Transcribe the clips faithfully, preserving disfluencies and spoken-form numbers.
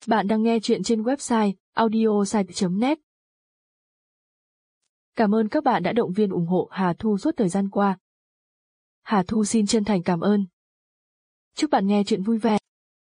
Bạn đang nghe chuyện trên website audiosite chấm net. Cảm ơn các bạn đã động viên ủng hộ Hà Thu suốt thời gian qua. Hà Thu xin chân thành cảm ơn. Chúc bạn nghe chuyện vui vẻ.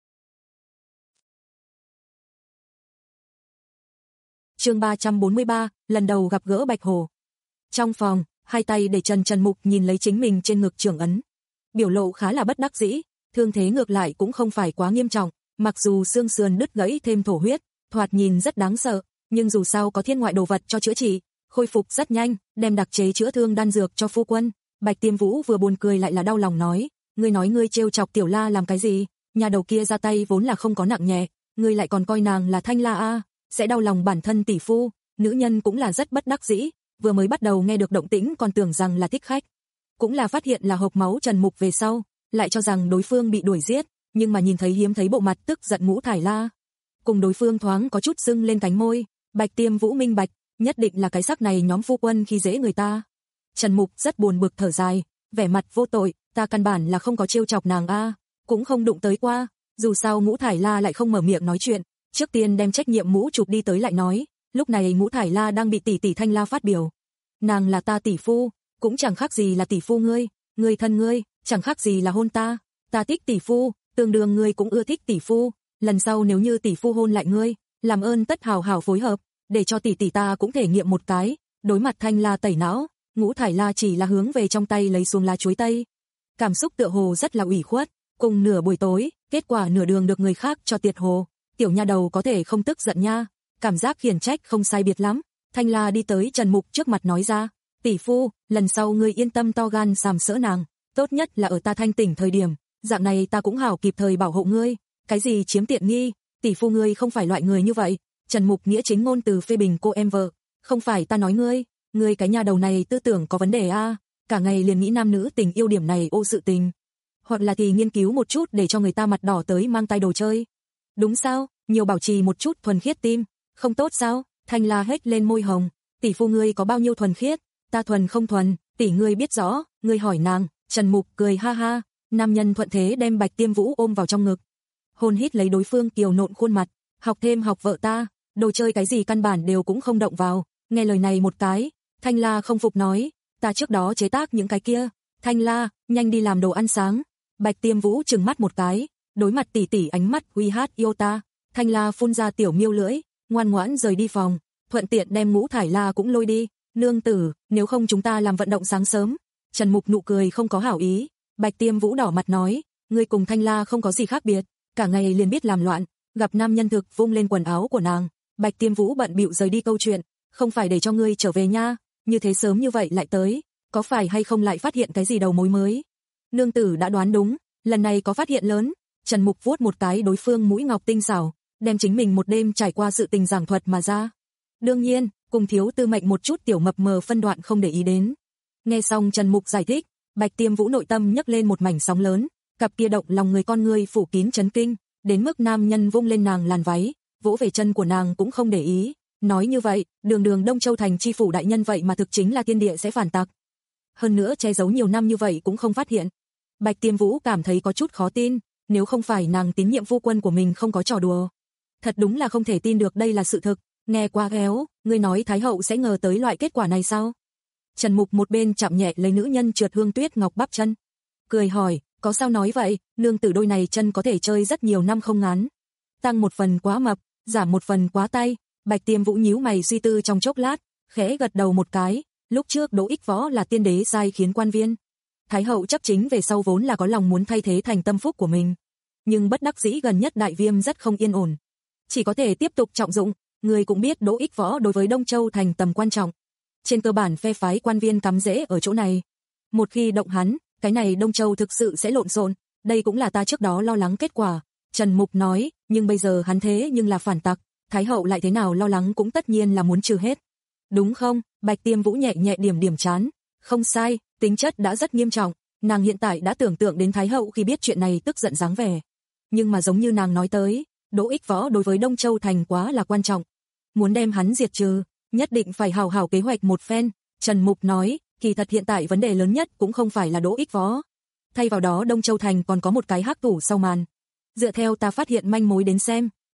Chương ba trăm bốn mươi ba, lần đầu gặp gỡ Bạch Hồ. Trong phòng, hai tay để Trần Trần Mục nhìn lấy chính mình trên ngực trưởng ấn. Biểu lộ khá là bất đắc dĩ, thương thế ngược lại cũng không phải quá nghiêm trọng, mặc dù xương sườn đứt gãy thêm thổ huyết, thoạt nhìn rất đáng sợ, nhưng dù sao có thiên ngoại đồ vật cho chữa trị, khôi phục rất nhanh, đem đặc chế chữa thương đan dược cho phu quân. Bạch Tiêm Vũ vừa buồn cười lại là đau lòng nói, ngươi nói ngươi trêu chọc Tiểu La làm cái gì, nhà đầu kia ra tay vốn là không có nặng nhẹ, ngươi lại còn coi nàng là Thanh La a, sẽ đau lòng bản thân tỷ phu. Nữ nhân cũng là rất bất đắc dĩ, vừa mới bắt đầu nghe được động tĩnh còn tưởng rằng là thích khách, cũng là phát hiện là hộc máu Trần Mục về sau, lại cho rằng đối phương bị đuổi giết, nhưng mà nhìn thấy hiếm thấy bộ mặt tức giận Ngũ Thải La, cùng đối phương thoáng có chút sưng lên cánh môi, Bạch Tiêm Vũ minh bạch, nhất định là cái sắc này nhóm phu quân khi dễ người ta. Trần Mục rất buồn bực thở dài, vẻ mặt vô tội, ta căn bản là không có trêu chọc nàng a, cũng không đụng tới qua, dù sao Ngũ Thải La lại không mở miệng nói chuyện, trước tiên đem trách nhiệm mũ chụp đi tới lại nói, lúc này Ngũ Thải La đang bị tỷ tỷ Thanh La phát biểu. Nàng là ta tỷ phu, cũng chẳng khác gì là tỷ phu ngươi, ngươi thân ngươi, chẳng khác gì là hôn ta, ta thích tỷ phu, tương đương ngươi cũng ưa thích tỷ phu, lần sau nếu như tỷ phu hôn lại ngươi, làm ơn tất hào hào phối hợp, để cho tỷ tỷ ta cũng thể nghiệm một cái. Đối mặt Thanh La tẩy não, Ngũ Thải La chỉ là hướng về trong tay lấy xuống lá chuối tây. Cảm xúc tựa hồ rất là ủy khuất, cùng nửa buổi tối, kết quả nửa đường được người khác cho tiệt hồ, tiểu nha đầu có thể không tức giận nha, cảm giác khiển trách không sai biệt lắm. Thanh La đi tới Trần Mục trước mặt nói ra, tỷ phu, lần sau ngươi yên tâm to gan sàm sỡ nàng, tốt nhất là ở ta thanh tỉnh thời điểm, dạng này ta cũng hảo kịp thời bảo hộ ngươi, cái gì chiếm tiện nghi, tỷ phu ngươi không phải loại người như vậy. Trần Mục nghĩa chính ngôn từ phê bình cô em vợ, không phải ta nói ngươi, ngươi cái nhà đầu này tư tưởng có vấn đề a, cả ngày liền nghĩ nam nữ tình yêu điểm này ô sự tình, hoặc là thì nghiên cứu một chút để cho người ta mặt đỏ tới mang tay đồ chơi. Đúng sao, nhiều bảo trì một chút thuần khiết tim, không tốt sao? Thanh La hết lên môi hồng, tỷ phu ngươi có bao nhiêu thuần khiết, ta thuần không thuần, tỷ ngươi biết rõ, ngươi hỏi nàng. Trần Mục cười ha ha, nam nhân thuận thế đem Bạch Tiêm Vũ ôm vào trong ngực, hôn hít lấy đối phương kiều nộn khuôn mặt, học thêm học vợ ta, đồ chơi cái gì căn bản đều cũng không động vào. Nghe lời này một cái, Thanh La không phục nói, ta trước đó chế tác những cái kia, Thanh La, nhanh đi làm đồ ăn sáng. Bạch Tiêm Vũ trừng mắt một cái, đối mặt tỷ tỷ ánh mắt uy hát yêu ta, Thanh La phun ra tiểu miêu lưỡi, ngoan ngoãn rời đi phòng, thuận tiện đem Ngũ Thải La cũng lôi đi, nương tử, nếu không chúng ta làm vận động sáng sớm. Trần Mục nụ cười không có hảo ý, Bạch Tiêm Vũ đỏ mặt nói, ngươi cùng Thanh La không có gì khác biệt, cả ngày liền biết làm loạn, gặp nam nhân thực vung lên quần áo của nàng. Bạch Tiêm Vũ bận bịu rời đi câu chuyện, không phải để cho ngươi trở về nha, như thế sớm như vậy lại tới, có phải hay không lại phát hiện cái gì đầu mối mới? Nương tử đã đoán đúng, lần này có phát hiện lớn. Trần Mục vuốt một cái đối phương mũi ngọc tinh xảo, đem chính mình một đêm trải qua sự tình giảng thuật mà ra. Đương nhiên, cùng thiếu tư mệnh một chút tiểu mập mờ phân đoạn không để ý đến. Nghe xong Trần Mục giải thích, Bạch Tiêm Vũ nội tâm nhấc lên một mảnh sóng lớn, cặp kia động lòng người con người phủ kín chấn kinh, đến mức nam nhân vung lên nàng làn váy, vỗ về chân của nàng cũng không để ý. Nói như vậy, đường đường Đông Châu thành chi phủ đại nhân vậy mà thực chính là thiên địa sẽ phản tặc. Hơn nữa che giấu nhiều năm như vậy cũng không phát hiện. Bạch Tiêm Vũ cảm thấy có chút khó tin, nếu không phải nàng tín nhiệm phu quân của mình không có trò đùa. Thật đúng là không thể tin được đây là sự thực, nghe quá ghéo, ngươi nói Thái hậu sẽ ngờ tới loại kết quả này sao? Trần Mục một bên chạm nhẹ lấy nữ nhân trượt hương tuyết ngọc bắp chân, cười hỏi, có sao nói vậy, nương tử đôi này chân có thể chơi rất nhiều năm không ngắn. Tăng một phần quá mập, giảm một phần quá tay. Bạch Tiêm Vũ nhíu mày suy tư trong chốc lát, khẽ gật đầu một cái, lúc trước Đỗ Ích Võ là tiên đế sai khiến quan viên. Thái hậu chấp chính về sau vốn là có lòng muốn thay thế thành tâm phúc của mình, nhưng bất đắc dĩ gần nhất đại viêm rất không yên ổn, chỉ có thể tiếp tục trọng dụng. Người cũng biết Đỗ Ích Võ đối với Đông Châu thành tầm quan trọng, trên cơ bản phe phái quan viên cắm rễ ở chỗ này. Một khi động hắn, cái này Đông Châu thực sự sẽ lộn xộn, đây cũng là ta trước đó lo lắng kết quả. Trần Mục nói, nhưng bây giờ hắn thế nhưng là phản tặc, Thái hậu lại thế nào lo lắng cũng tất nhiên là muốn trừ hết. Đúng không? Bạch Tiêm Vũ nhẹ nhẹ điểm điểm chán, không sai, tính chất đã rất nghiêm trọng, nàng hiện tại đã tưởng tượng đến Thái hậu khi biết chuyện này tức giận dáng vẻ. Nhưng mà giống như nàng nói tới, Đỗ Ích Võ đối với Đông Châu thành quá là quan trọng, muốn đem hắn diệt trừ, nhất định phải hào hào kế hoạch một phen. Trần Mục nói, kỳ thật hiện tại vấn đề lớn nhất cũng không phải là Đỗ Ích Võ, thay vào đó Đông Châu thành còn có một cái hắc thủ sau màn. Dựa theo ta phát hiện manh mối đến xem,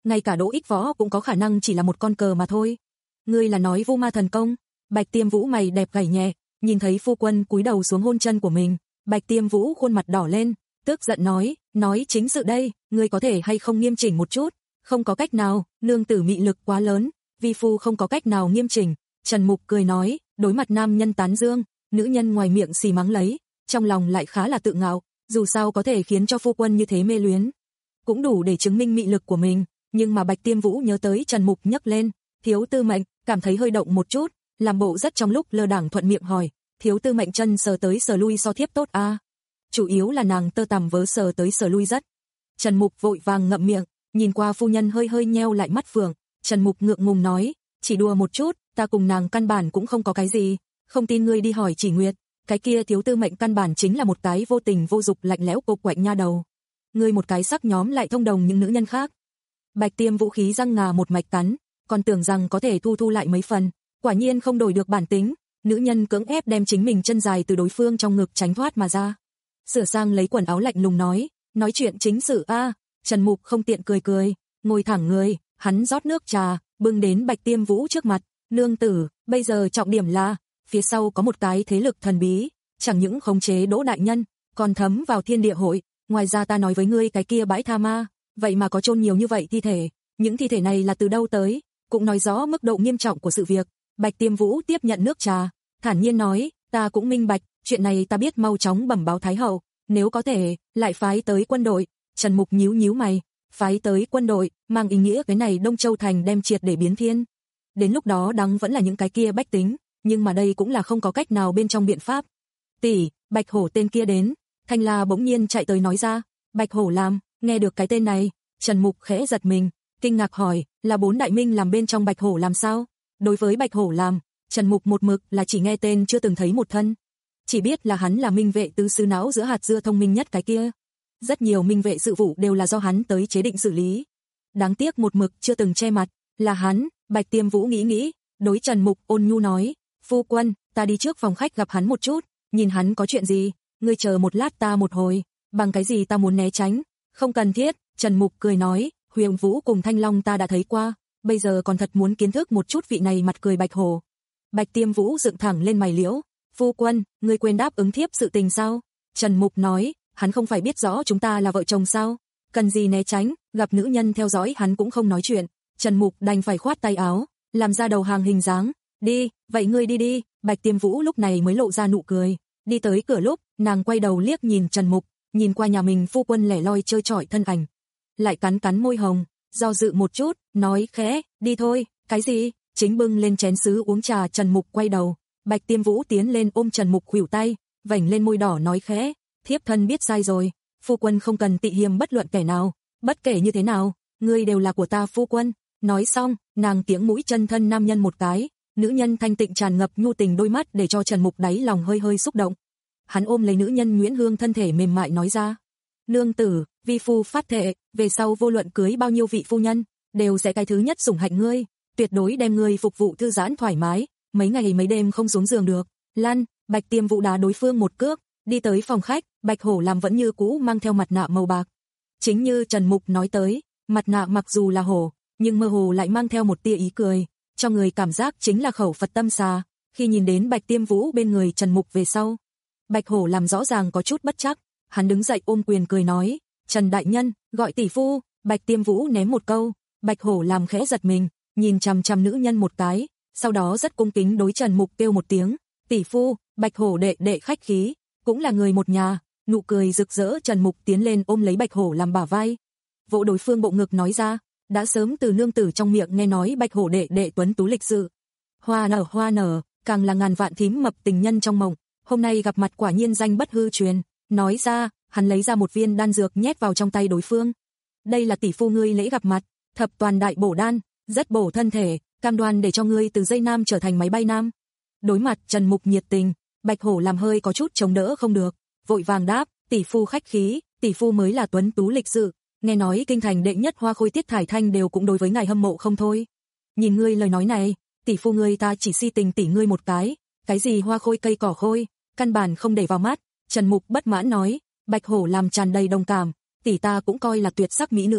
ngay cả Đỗ Ích Võ cũng có khả năng chỉ là một con cờ mà thôi. Ngươi là nói Vô Ma thần công? Bạch Tiêm Vũ mày đẹp gảy nhẹ, nhìn thấy phu quân cúi đầu xuống hôn chân của mình, Bạch Tiêm Vũ khuôn mặt đỏ lên, tức giận nói, nói chính sự đây, ngươi có thể hay không nghiêm chỉnh một chút? Không có cách nào, nương tử mị lực quá lớn, vi phu không có cách nào nghiêm chỉnh. Trần Mục cười nói, đối mặt nam nhân tán dương, nữ nhân ngoài miệng xì mắng lấy, trong lòng lại khá là tự ngạo, dù sao có thể khiến cho phu quân như thế mê luyến, cũng đủ để chứng minh mị lực của mình. Nhưng mà Bạch Tiêm Vũ nhớ tới Trần Mục nhấc lên, Thiếu Tư Mệnh, cảm thấy hơi động một chút, làm bộ rất trong lúc lơ đãng thuận miệng hỏi, Thiếu Tư Mệnh chân sờ tới sờ lui so thiếp tốt a? À? Chủ yếu là nàng tơ tằm vớ sờ tới sờ lui rất. Trần Mục vội vàng ngậm miệng, nhìn qua phu nhân hơi hơi nheo lại mắt phượng, Trần Mục ngượng ngùng nói, chỉ đùa một chút, ta cùng nàng căn bản cũng không có cái gì, không tin ngươi đi hỏi Chỉ Nguyệt, cái kia Thiếu Tư Mệnh căn bản chính là một cái vô tình vô dục lạnh lẽo cục quạnh nha đầu. Ngươi một cái sắc nhóm lại thông đồng những nữ nhân khác. Bạch Tiêm Vũ khí răng ngà một mạch cắn, còn tưởng rằng có thể thu thu lại mấy phần, quả nhiên không đổi được bản tính, nữ nhân cưỡng ép đem chính mình chân dài từ đối phương trong ngực tránh thoát mà ra. Sửa sang lấy quần áo lạnh lùng nói, nói chuyện chính sự a. Trần Mục không tiện cười cười, ngồi thẳng người, hắn rót nước trà, bưng đến Bạch Tiêm Vũ trước mặt, nương tử, bây giờ trọng điểm là, phía sau có một cái thế lực thần bí, chẳng những khống chế Đỗ đại nhân, còn thấm vào thiên địa hội, ngoài ra ta nói với ngươi cái kia bãi tha ma, vậy mà có chôn nhiều như vậy thi thể, những thi thể này là từ đâu tới, cũng nói rõ mức độ nghiêm trọng của sự việc. Bạch Tiêm Vũ tiếp nhận nước trà, thản nhiên nói, ta cũng minh bạch, chuyện này ta biết mau chóng bẩm báo Thái hậu, nếu có thể, lại phái tới quân đội. Trần Mục nhíu nhíu mày, phái tới quân đội, mang ý nghĩa cái này Đông Châu thành đem triệt để biến thiên. Đến lúc đó đắng vẫn là những cái kia bách tính, nhưng mà đây cũng là không có cách nào bên trong biện pháp. Tỷ, Bạch Hổ tên kia đến. Thanh La bỗng nhiên chạy tới nói ra, Bạch Hổ làm, nghe được cái tên này, Trần Mục khẽ giật mình, kinh ngạc hỏi, là bốn đại minh làm bên trong Bạch Hổ làm sao? Đối với Bạch Hổ làm, Trần Mục một mực là chỉ nghe tên chưa từng thấy một thân. Chỉ biết là hắn là minh vệ tứ xứ não giữa hạt dưa thông minh nhất cái kia. Rất nhiều minh vệ sự vụ đều là do hắn tới chế định xử lý. Đáng tiếc một mực chưa từng che mặt, là hắn. Bạch Tiêm Vũ nghĩ nghĩ, đối Trần Mục ôn nhu nói, phu quân, ta đi trước phòng khách gặp hắn một chút, nhìn hắn có chuyện gì, ngươi chờ một lát ta một hồi, bằng cái gì ta muốn né tránh, không cần thiết. Trần Mục cười nói, Huyền Vũ cùng Thanh Long ta đã thấy qua, bây giờ còn thật muốn kiến thức một chút vị này mặt cười Bạch Hổ. Bạch Tiêm Vũ dựng thẳng lên mày liễu, phu quân, ngươi quên đáp ứng thiếp sự tình sao? Trần Mục nói, hắn không phải biết rõ chúng ta là vợ chồng sao? Cần gì né tránh, gặp nữ nhân theo dõi hắn cũng không nói chuyện. Trần Mục đành phải khoát tay áo, làm ra đầu hàng hình dáng, đi, vậy ngươi đi đi. Bạch Tiêm Vũ lúc này mới lộ ra nụ cười, đi tới cửa lúc, nàng quay đầu liếc nhìn Trần Mục, nhìn qua nhà mình phu quân lẻ loi chơi chọi thân ảnh, lại cắn cắn môi hồng, do dự một chút, nói khẽ, đi thôi. Cái gì? Chính bưng lên chén sứ uống trà. Trần Mục quay đầu, Bạch Tiêm Vũ tiến lên ôm Trần Mục khuỷu tay, vành lên môi đỏ nói khẽ, thiếp thân biết sai rồi, phu quân không cần tị hiềm bất luận kẻ nào, bất kể như thế nào, ngươi đều là của ta phu quân. Nói xong, nàng tiếng mũi chân thân nam nhân một cái, nữ nhân thanh tịnh tràn ngập nhu tình đôi mắt để cho Trần Mục đáy lòng hơi hơi xúc động. Hắn ôm lấy nữ nhân Nguyễn Hương thân thể mềm mại nói ra, nương tử, vi phu phát thệ, về sau vô luận cưới bao nhiêu vị phu nhân, đều sẽ cái thứ nhất sủng hạnh ngươi, tuyệt đối đem ngươi phục vụ thư giãn thoải mái, mấy ngày mấy đêm không xuống giường được. Lăn. Bạch Tiêm Vũ đá đối phương một cước, đi tới phòng khách. Bạch Hổ làm vẫn như cũ mang theo mặt nạ màu bạc. Chính như Trần Mục nói tới, mặt nạ mặc dù là hổ, nhưng mơ hồ lại mang theo một tia ý cười, cho người cảm giác chính là khẩu Phật tâm xà. Khi nhìn đến Bạch Tiêm Vũ bên người Trần Mục về sau, Bạch Hổ làm rõ ràng có chút bất chắc, hắn đứng dậy ôm quyền cười nói, Trần đại nhân, gọi tỷ phu. Bạch Tiêm Vũ ném một câu, Bạch Hổ làm khẽ giật mình, nhìn chằm chằm nữ nhân một cái, sau đó rất cung kính đối Trần Mục kêu một tiếng, tỷ phu. Bạch Hổ đệ đệ khách khí, cũng là người một nhà. Nụ cười rực rỡ. Trần Mục tiến lên ôm lấy Bạch Hổ làm bả vai, vỗ đối phương bộ ngực nói ra, đã sớm từ nương tử trong miệng nghe nói Bạch Hổ đệ đệ tuấn tú lịch sự, hoa nở hoa nở, càng là ngàn vạn thím mập tình nhân trong mộng, hôm nay gặp mặt quả nhiên danh bất hư truyền. Nói ra, hắn lấy ra một viên đan dược nhét vào trong tay đối phương, đây là tỷ phu ngươi lễ gặp mặt, thập toàn đại bổ đan, rất bổ thân thể, cam đoan để cho ngươi từ dây nam trở thành máy bay nam. Đối mặt Trần Mục nhiệt tình, Bạch Hổ làm hơi có chút chống đỡ không được, vội vàng đáp, tỷ phu khách khí, tỷ phu mới là tuấn tú lịch sự, nghe nói kinh thành đệ nhất hoa khôi Tiết Thải Thanh đều cũng đối với ngài hâm mộ không thôi. Nhìn ngươi lời nói này, tỷ phu ngươi ta chỉ si tình tỷ ngươi một cái, cái gì hoa khôi cây cỏ khôi, căn bản không để vào mắt. Trần Mục bất mãn nói. Bạch Hổ làm tràn đầy đồng cảm, tỷ ta cũng coi là tuyệt sắc mỹ nữ,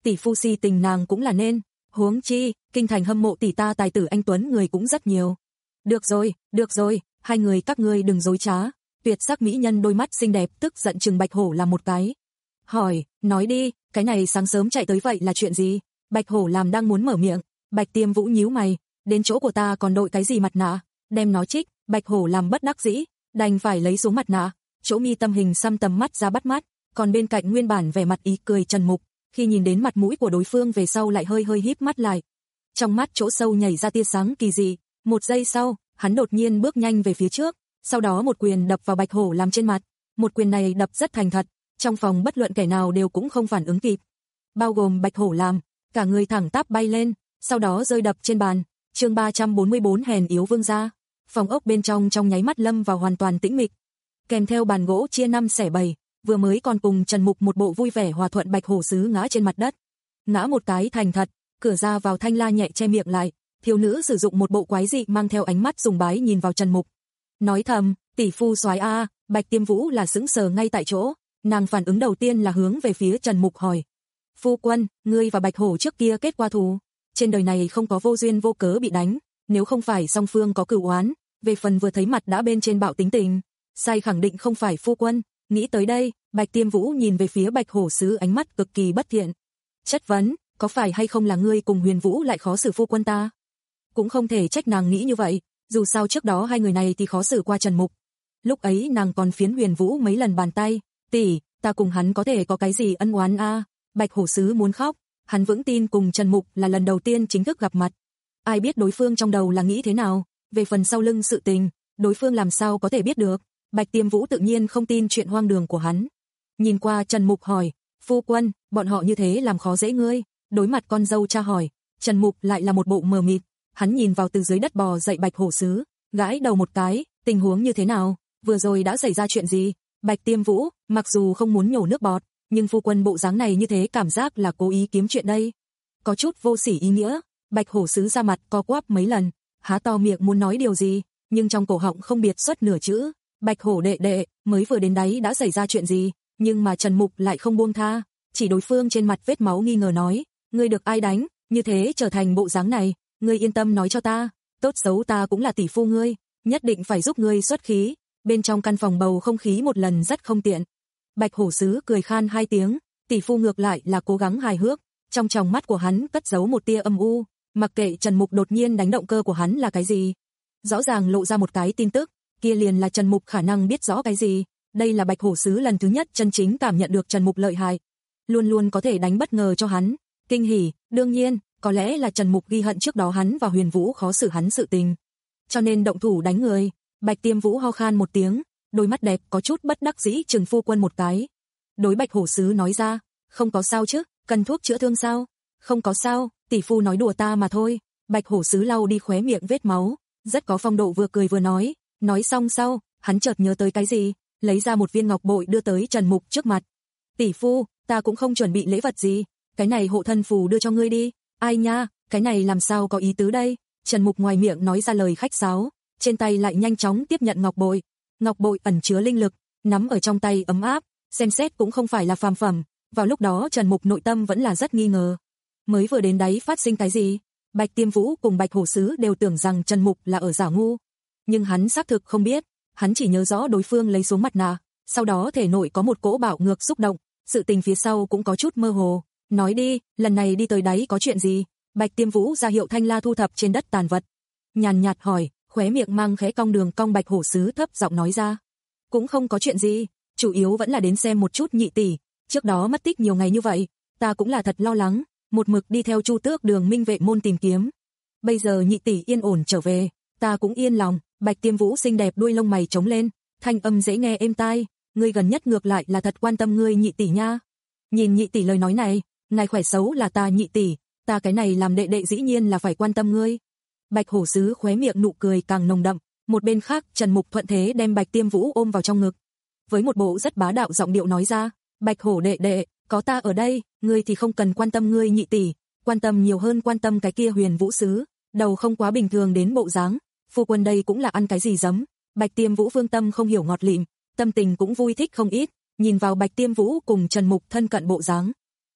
tỷ phu si tình nàng cũng là nên, huống chi, kinh thành hâm mộ tỷ ta tài tử anh tuấn người cũng rất nhiều. Được rồi, được rồi, hai người các ngươi đừng dối trá. Tuyệt sắc mỹ nhân đôi mắt xinh đẹp tức giận chừng Bạch Hổ làm một cái. Hỏi, nói đi, cái này sáng sớm chạy tới vậy là chuyện gì? Bạch Hổ làm đang muốn mở miệng, Bạch Tiêm Vũ nhíu mày, đến chỗ của ta còn đội cái gì mặt nạ, đem nó trích. Bạch Hổ làm bất đắc dĩ, đành phải lấy xuống mặt nạ, chỗ mi tâm hình xăm tầm mắt ra bắt mắt, còn bên cạnh nguyên bản vẻ mặt ý cười Trần Mục, khi nhìn đến mặt mũi của đối phương về sau lại hơi hơi híp mắt lại. Trong mắt chỗ sâu nhảy ra tia sáng kỳ dị, một giây sau, hắn đột nhiên bước nhanh về phía trước, sau đó một quyền đập vào Bạch Hổ làm trên mặt. Một quyền này đập rất thành thật, trong phòng bất luận kẻ nào đều cũng không phản ứng kịp, bao gồm Bạch Hổ làm, cả người thẳng tắp bay lên, sau đó rơi đập trên bàn. Chương ba trăm bốn mươi bốn hèn yếu vương gia. Phòng ốc bên trong trong nháy mắt lâm vào hoàn toàn tĩnh mịch, kèm theo bàn gỗ chia năm xẻ bảy, vừa mới còn cùng Trần Mục một bộ vui vẻ hòa thuận Bạch Hổ sứ ngã trên mặt đất, ngã một cái thành thật, cửa ra vào Thanh La nhẹ che miệng lại, thiếu nữ sử dụng một bộ quái dị mang theo ánh mắt sùng bái nhìn vào Trần Mục, nói thầm, tỷ phu soái a. Bạch Tiêm Vũ là sững sờ ngay tại chỗ, nàng phản ứng đầu tiên là hướng về phía Trần Mục hỏi, phu quân, ngươi và Bạch Hổ trước kia kết qua thù, trên đời này không có vô duyên vô cớ bị đánh, nếu không phải song phương có cửu oán, về phần vừa thấy mặt đã bên trên bạo tính tình, sai khẳng định không phải phu quân. Nghĩ tới đây, Bạch Tiêm Vũ nhìn về phía Bạch Hổ sứ ánh mắt cực kỳ bất thiện, chất vấn, có phải hay không là ngươi cùng Huyền Vũ lại khó xử phu quân ta? Cũng không thể trách nàng nghĩ như vậy, dù sao trước đó hai người này thì khó xử qua Trần Mục. Lúc ấy nàng còn phiến Huyền Vũ mấy lần bàn tay, tỷ, ta cùng hắn có thể có cái gì ân oán a? Bạch Hổ sứ muốn khóc, hắn vững tin cùng Trần Mục là lần đầu tiên chính thức gặp mặt. Ai biết đối phương trong đầu là nghĩ thế nào, về phần sau lưng sự tình, đối phương làm sao có thể biết được. Bạch Tiêm Vũ tự nhiên không tin chuyện hoang đường của hắn. Nhìn qua Trần Mục hỏi, phu quân, bọn họ như thế làm khó dễ ngươi? Đối mặt con dâu cha hỏi, Trần Mục lại là một bộ mờ mịt, hắn nhìn vào từ dưới đất bò dậy Bạch Hổ sứ, gãi đầu một cái, tình huống như thế nào, vừa rồi đã xảy ra chuyện gì? Bạch Tiêm Vũ, mặc dù không muốn nhổ nước bọt, nhưng phu quân bộ dáng này như thế cảm giác là cố ý kiếm chuyện đây. Có chút vô sỉ ý nghĩa. Bạch Hổ sứ ra mặt co quắp mấy lần, há to miệng muốn nói điều gì, nhưng trong cổ họng không biệt xuất nửa chữ. Bạch Hổ đệ đệ, mới vừa đến đấy đã xảy ra chuyện gì? Nhưng mà Trần Mục lại không buông tha, chỉ đối phương trên mặt vết máu nghi ngờ nói, ngươi được ai đánh, như thế trở thành bộ dáng này, ngươi yên tâm nói cho ta, tốt xấu ta cũng là tỷ phu ngươi, nhất định phải giúp ngươi xuất khí. Bên trong căn phòng bầu không khí một lần rất không tiện. Bạch Hổ sứ cười khan hai tiếng, tỷ phu ngược lại là cố gắng hài hước, trong tròng mắt của hắn cất giấu một tia âm u, mặc kệ Trần Mục đột nhiên đánh động cơ của hắn là cái gì, rõ ràng lộ ra một cái tin tức, kia liền là Trần Mục khả năng biết rõ cái gì. Đây là Bạch Hổ sứ lần thứ nhất chân chính cảm nhận được Trần Mục lợi hại, luôn luôn có thể đánh bất ngờ cho hắn, kinh hỉ. Đương nhiên, có lẽ là Trần Mục ghi hận trước đó hắn và Huyền Vũ khó xử hắn sự tình, cho nên động thủ đánh người. Bạch Tiêm Vũ ho khan một tiếng, đôi mắt đẹp có chút bất đắc dĩ chừng phu quân một cái. Đối Bạch Hổ sứ nói ra, không có sao chứ, cần thuốc chữa thương sao? Không có sao, tỷ phu nói đùa ta mà thôi. Bạch Hổ sứ lau đi khóe miệng vết máu, rất có phong độ vừa cười vừa nói. Nói xong sau, hắn chợt nhớ tới cái gì, lấy ra một viên ngọc bội đưa tới Trần Mục trước mặt. Tỷ phu, ta cũng không chuẩn bị lễ vật gì, cái này hộ thân phù đưa cho ngươi đi. Ai nha, cái này làm sao có ý tứ đây? Trần Mục ngoài miệng nói ra lời khách sáo, trên tay lại nhanh chóng tiếp nhận ngọc bội. Ngọc bội ẩn chứa linh lực, nắm ở trong tay ấm áp, xem xét cũng không phải là phàm phẩm. Vào lúc đó Trần Mục nội tâm vẫn là rất nghi ngờ, mới vừa đến đấy phát sinh cái gì. Bạch Tiêm Vũ cùng Bạch Hổ sứ đều tưởng rằng Trần Mục là ở giả ngu, nhưng hắn xác thực không biết, hắn chỉ nhớ rõ đối phương lấy xuống mặt nạ, sau đó thể nội có một cỗ bạo ngược xúc động, sự tình phía sau cũng có chút mơ hồ. Nói đi, lần này đi tới đấy có chuyện gì? Bạch Tiêm Vũ ra hiệu Thanh La thu thập trên đất tàn vật, nhàn nhạt hỏi, khóe miệng mang khẽ cong đường cong. Bạch Hổ sứ thấp giọng nói ra, cũng không có chuyện gì, chủ yếu vẫn là đến xem một chút nhị tỷ, trước đó mất tích nhiều ngày như vậy, ta cũng là thật lo lắng, một mực đi theo Chu Tước Đường Minh vệ môn tìm kiếm. Bây giờ nhị tỷ yên ổn trở về, ta cũng yên lòng. Bạch Tiêm Vũ xinh đẹp đuôi lông mày trống lên, thanh âm dễ nghe êm tai, ngươi gần nhất ngược lại là thật quan tâm ngươi nhị tỷ nha. Nhìn nhị tỷ lời nói này, ngài khỏe xấu là ta nhị tỷ, ta cái này làm đệ đệ dĩ nhiên là phải quan tâm ngươi. Bạch Hổ sứ khóe miệng nụ cười càng nồng đậm, một bên khác Trần Mục thuận thế đem Bạch Tiêm Vũ ôm vào trong ngực, với một bộ rất bá đạo giọng điệu nói ra, Bạch Hổ đệ đệ, có ta ở đây, ngươi thì không cần quan tâm ngươi nhị tỷ, quan tâm nhiều hơn quan tâm cái kia Huyền Vũ sứ, đầu không quá bình thường đến bộ dáng, phu quân đây cũng là ăn cái gì giấm. Bạch Tiêm Vũ phương tâm không hiểu ngọt lịm, tâm tình cũng vui thích không ít, nhìn vào Bạch Tiêm Vũ cùng Trần Mục thân cận bộ dáng,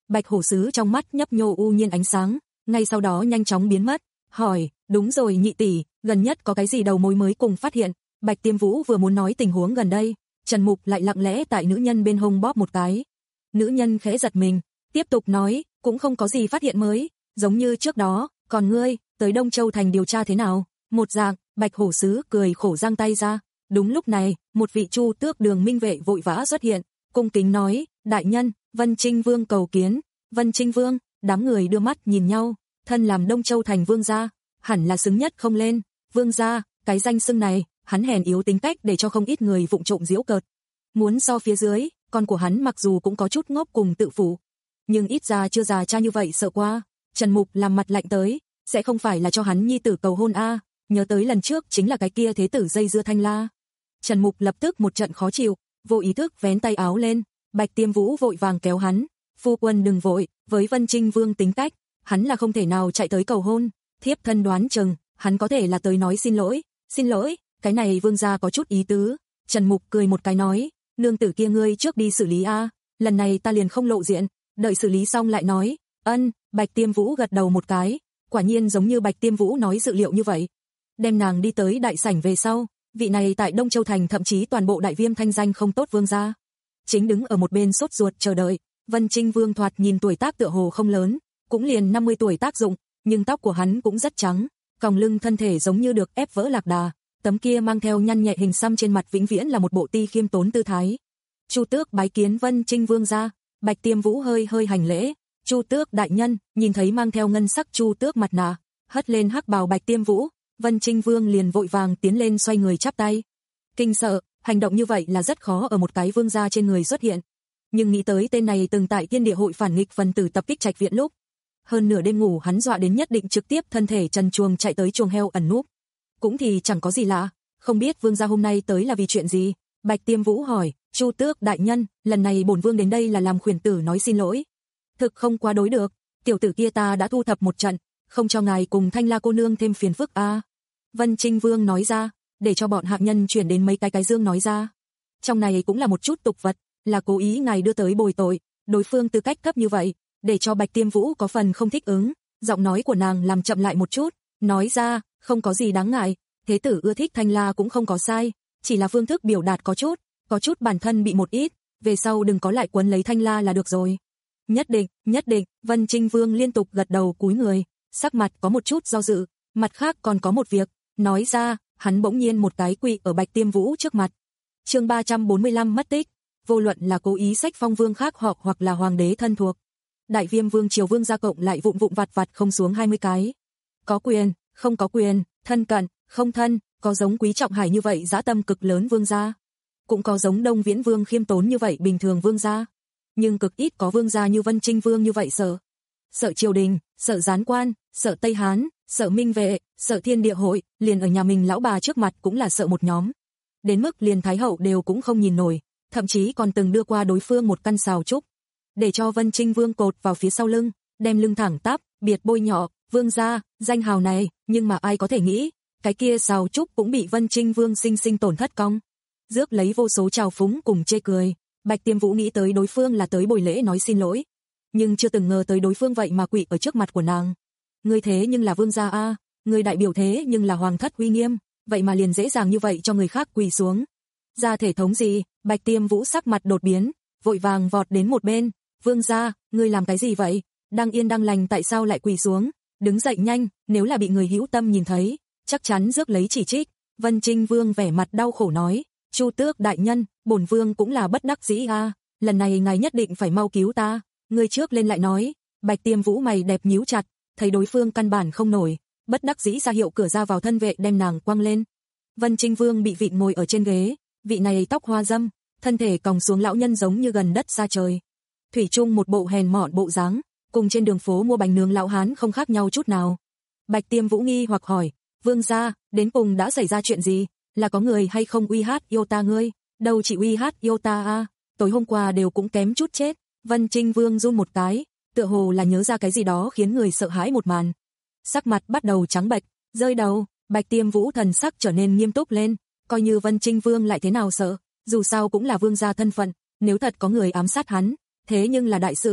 Bạch hổ sứ trong mắt nhấp nhô u nhiên ánh sáng, ngay sau đó nhanh chóng biến mất, hỏi, đúng rồi nhị tỷ, gần nhất có cái gì đầu mối mới cùng phát hiện? Bạch Tiêm Vũ vừa muốn nói tình huống gần đây, Trần Mục lại lặng lẽ tại nữ nhân bên hông bóp một cái. Nữ nhân khẽ giật mình, tiếp tục nói, cũng không có gì phát hiện mới, giống như trước đó, còn ngươi, tới Đông Châu thành điều tra thế nào? Một dạng, Bạch hổ sứ cười khổ giang tay ra. Đúng lúc này, một vị Chu Tước Đường minh vệ vội vã xuất hiện, cung kính nói, đại nhân, Vân Trinh Vương cầu kiến. Vân Trinh Vương, đám người đưa mắt nhìn nhau, thân làm Đông Châu thành vương gia, hẳn là xứng nhất không lên. Vương gia, cái danh xưng này, hắn hèn yếu tính cách để cho không ít người vụng trộm giễu cợt. Muốn so phía dưới, con của hắn mặc dù cũng có chút ngốc cùng tự phụ, nhưng ít ra chưa già cha như vậy sợ qua. Trần Mục làm mặt lạnh tới, sẽ không phải là cho hắn nhi tử cầu hôn a? Nhớ tới lần trước chính là cái kia thế tử dây dưa Thanh La. Trần Mục lập tức một trận khó chịu, vô ý thức vén tay áo lên. Bạch Tiêm Vũ vội vàng kéo hắn, phu quân đừng vội, với Vân Trinh Vương tính cách, hắn là không thể nào chạy tới cầu hôn. Thiếp thân đoán chừng, hắn có thể là tới nói xin lỗi. Xin lỗi, cái này vương gia có chút ý tứ. Trần Mục cười một cái nói, nương tử kia ngươi trước đi xử lý a, lần này ta liền không lộ diện, đợi xử lý xong lại nói. Ân. Bạch Tiêm Vũ gật đầu một cái, quả nhiên giống như Bạch Tiêm Vũ nói dự liệu như vậy. Đem nàng đi tới đại sảnh về sau, vị này tại Đông Châu thành thậm chí toàn bộ đại viêm thanh danh không tốt vương gia, chính đứng ở một bên sốt ruột chờ đợi. Vân Trinh Vương thoạt nhìn tuổi tác tựa hồ không lớn, cũng liền năm mươi tuổi tác dụng, nhưng tóc của hắn cũng rất trắng, còng lưng thân thể giống như được ép vỡ lạc đà, tấm kia mang theo nhăn nhẹ hình xăm trên mặt vĩnh viễn là một bộ ti khiêm tốn tư thái. Chu Tước bái kiến Vân Trinh Vương gia. Bạch Tiêm Vũ hơi hơi hành lễ. Chu Tước đại nhân. Nhìn thấy mang theo ngân sắc Chu Tước mặt nạ, hất lên hắc bào Bạch Tiêm Vũ, Vân Trinh Vương liền vội vàng tiến lên xoay người chắp tay. Kinh sợ, hành động như vậy là rất khó ở một cái vương gia trên người xuất hiện. Nhưng nghĩ tới tên này từng tại Thiên Địa hội phản nghịch phần tử tập kích Trạch viện lúc, hơn nửa đêm ngủ hắn dọa đến nhất định trực tiếp thân thể trần truồng chạy tới chuồng heo ẩn núp. Cũng thì chẳng có gì lạ, không biết vương gia hôm nay tới là vì chuyện gì? Bạch Tiêm Vũ hỏi. Chu Tước đại nhân, lần này bổn vương đến đây là làm khuyển tử nói xin lỗi. Thực không quá đối được, tiểu tử kia ta đã thu thập một trận, không cho ngài cùng Thanh La cô nương thêm phiền phức a. À. Vân Trinh Vương nói ra, để cho bọn hạ nhân chuyển đến mấy cái cái dương nói ra. Trong này cũng là một chút tục vật, là cố ý ngài đưa tới bồi tội, đối phương tư cách thấp như vậy, để cho Bạch Tiêm Vũ có phần không thích ứng. Giọng nói của nàng làm chậm lại một chút, nói ra, không có gì đáng ngại, thế tử ưa thích Thanh La cũng không có sai, chỉ là phương thức biểu đạt có chút, có chút bản thân bị một ít, về sau đừng có lại quấn lấy Thanh La là được rồi. Nhất định, nhất định. Vân Trinh Vương liên tục gật đầu cúi người, sắc mặt có một chút do dự, mặt khác còn có một việc, nói ra, hắn bỗng nhiên một cái quỳ ở Bạch Tiêm Vũ trước mặt. Chương ba trăm bốn mươi lăm mất tích, vô luận là cố ý sách phong vương khác họ hoặc là hoàng đế thân thuộc. Đại Viêm Vương triều vương gia cộng lại vụn vụn vặt vặt không xuống hai mươi cái. Có quyền, không có quyền, thân cận, không thân, có giống Quý Trọng Hải như vậy dã tâm cực lớn vương gia, cũng có giống Đông Viễn Vương khiêm tốn như vậy bình thường vương gia, nhưng cực ít có vương gia như Vân Trinh Vương như vậy sợ. Sợ triều đình, sợ gián quan, sợ Tây Hán, sợ Minh Vệ, sợ Thiên Địa hội, liền ở nhà mình lão bà trước mặt cũng là sợ một nhóm. Đến mức liền Thái hậu đều cũng không nhìn nổi, thậm chí còn từng đưa qua đối phương một căn sào trúc, để cho Vân Trinh Vương cột vào phía sau lưng, đem lưng thẳng tắp, biệt bôi nhọ, vương gia, danh hào này, nhưng mà ai có thể nghĩ, cái kia sào trúc cũng bị Vân Trinh Vương sinh sinh tổn thất cong. Rước lấy vô số trào phúng cùng chê cười, Bạch Tiêm Vũ nghĩ tới đối phương là tới buổi lễ nói xin lỗi, nhưng chưa từng ngờ tới đối phương vậy mà quỳ ở trước mặt của nàng. Ngươi thế nhưng là vương gia a, ngươi đại biểu thế nhưng là hoàng thất uy nghiêm, vậy mà liền dễ dàng như vậy cho người khác quỳ xuống. Ra thể thống gì? Bạch Tiêm Vũ sắc mặt đột biến, vội vàng vọt đến một bên. Vương gia, ngươi làm cái gì vậy? Đang yên đang lành tại sao lại quỳ xuống? Đứng dậy nhanh, nếu là bị người hữu tâm nhìn thấy, chắc chắn rước lấy chỉ trích. Vân Trinh Vương vẻ mặt đau khổ nói, Chu Tước đại nhân, bổn vương cũng là bất đắc dĩ a, lần này ngài nhất định phải mau cứu ta. Ngươi trước lên lại nói. Bạch Tiêm Vũ mày đẹp nhíu chặt, thấy đối phương căn bản không nổi, bất đắc dĩ ra hiệu cửa ra vào thân vệ đem nàng quăng lên. Vân Trinh Vương bị vịn ngồi ở trên ghế, vị này tóc hoa dâm, thân thể còng xuống lão nhân giống như gần đất xa trời. Thủy chung một bộ hèn mọn bộ dáng, cùng trên đường phố mua bánh nướng lão hán không khác nhau chút nào. Bạch Tiêm Vũ nghi hoặc hỏi, vương gia, đến cùng đã xảy ra chuyện gì? Là có người hay không uy hát yêu ta ngươi? Đâu chỉ uy hát yêu ta a, tối hôm qua đều cũng kém chút chết. Vân Trinh Vương run một cái, tựa hồ là nhớ ra cái gì đó khiến người sợ hãi một màn. Sắc mặt bắt đầu trắng bệch, rơi đầu. Bạch Tiêm Vũ thần sắc trở nên nghiêm túc lên, coi như Vân Trinh Vương lại thế nào sợ, dù sao cũng là vương gia thân phận, nếu thật có người ám sát hắn, thế nhưng là đại sự,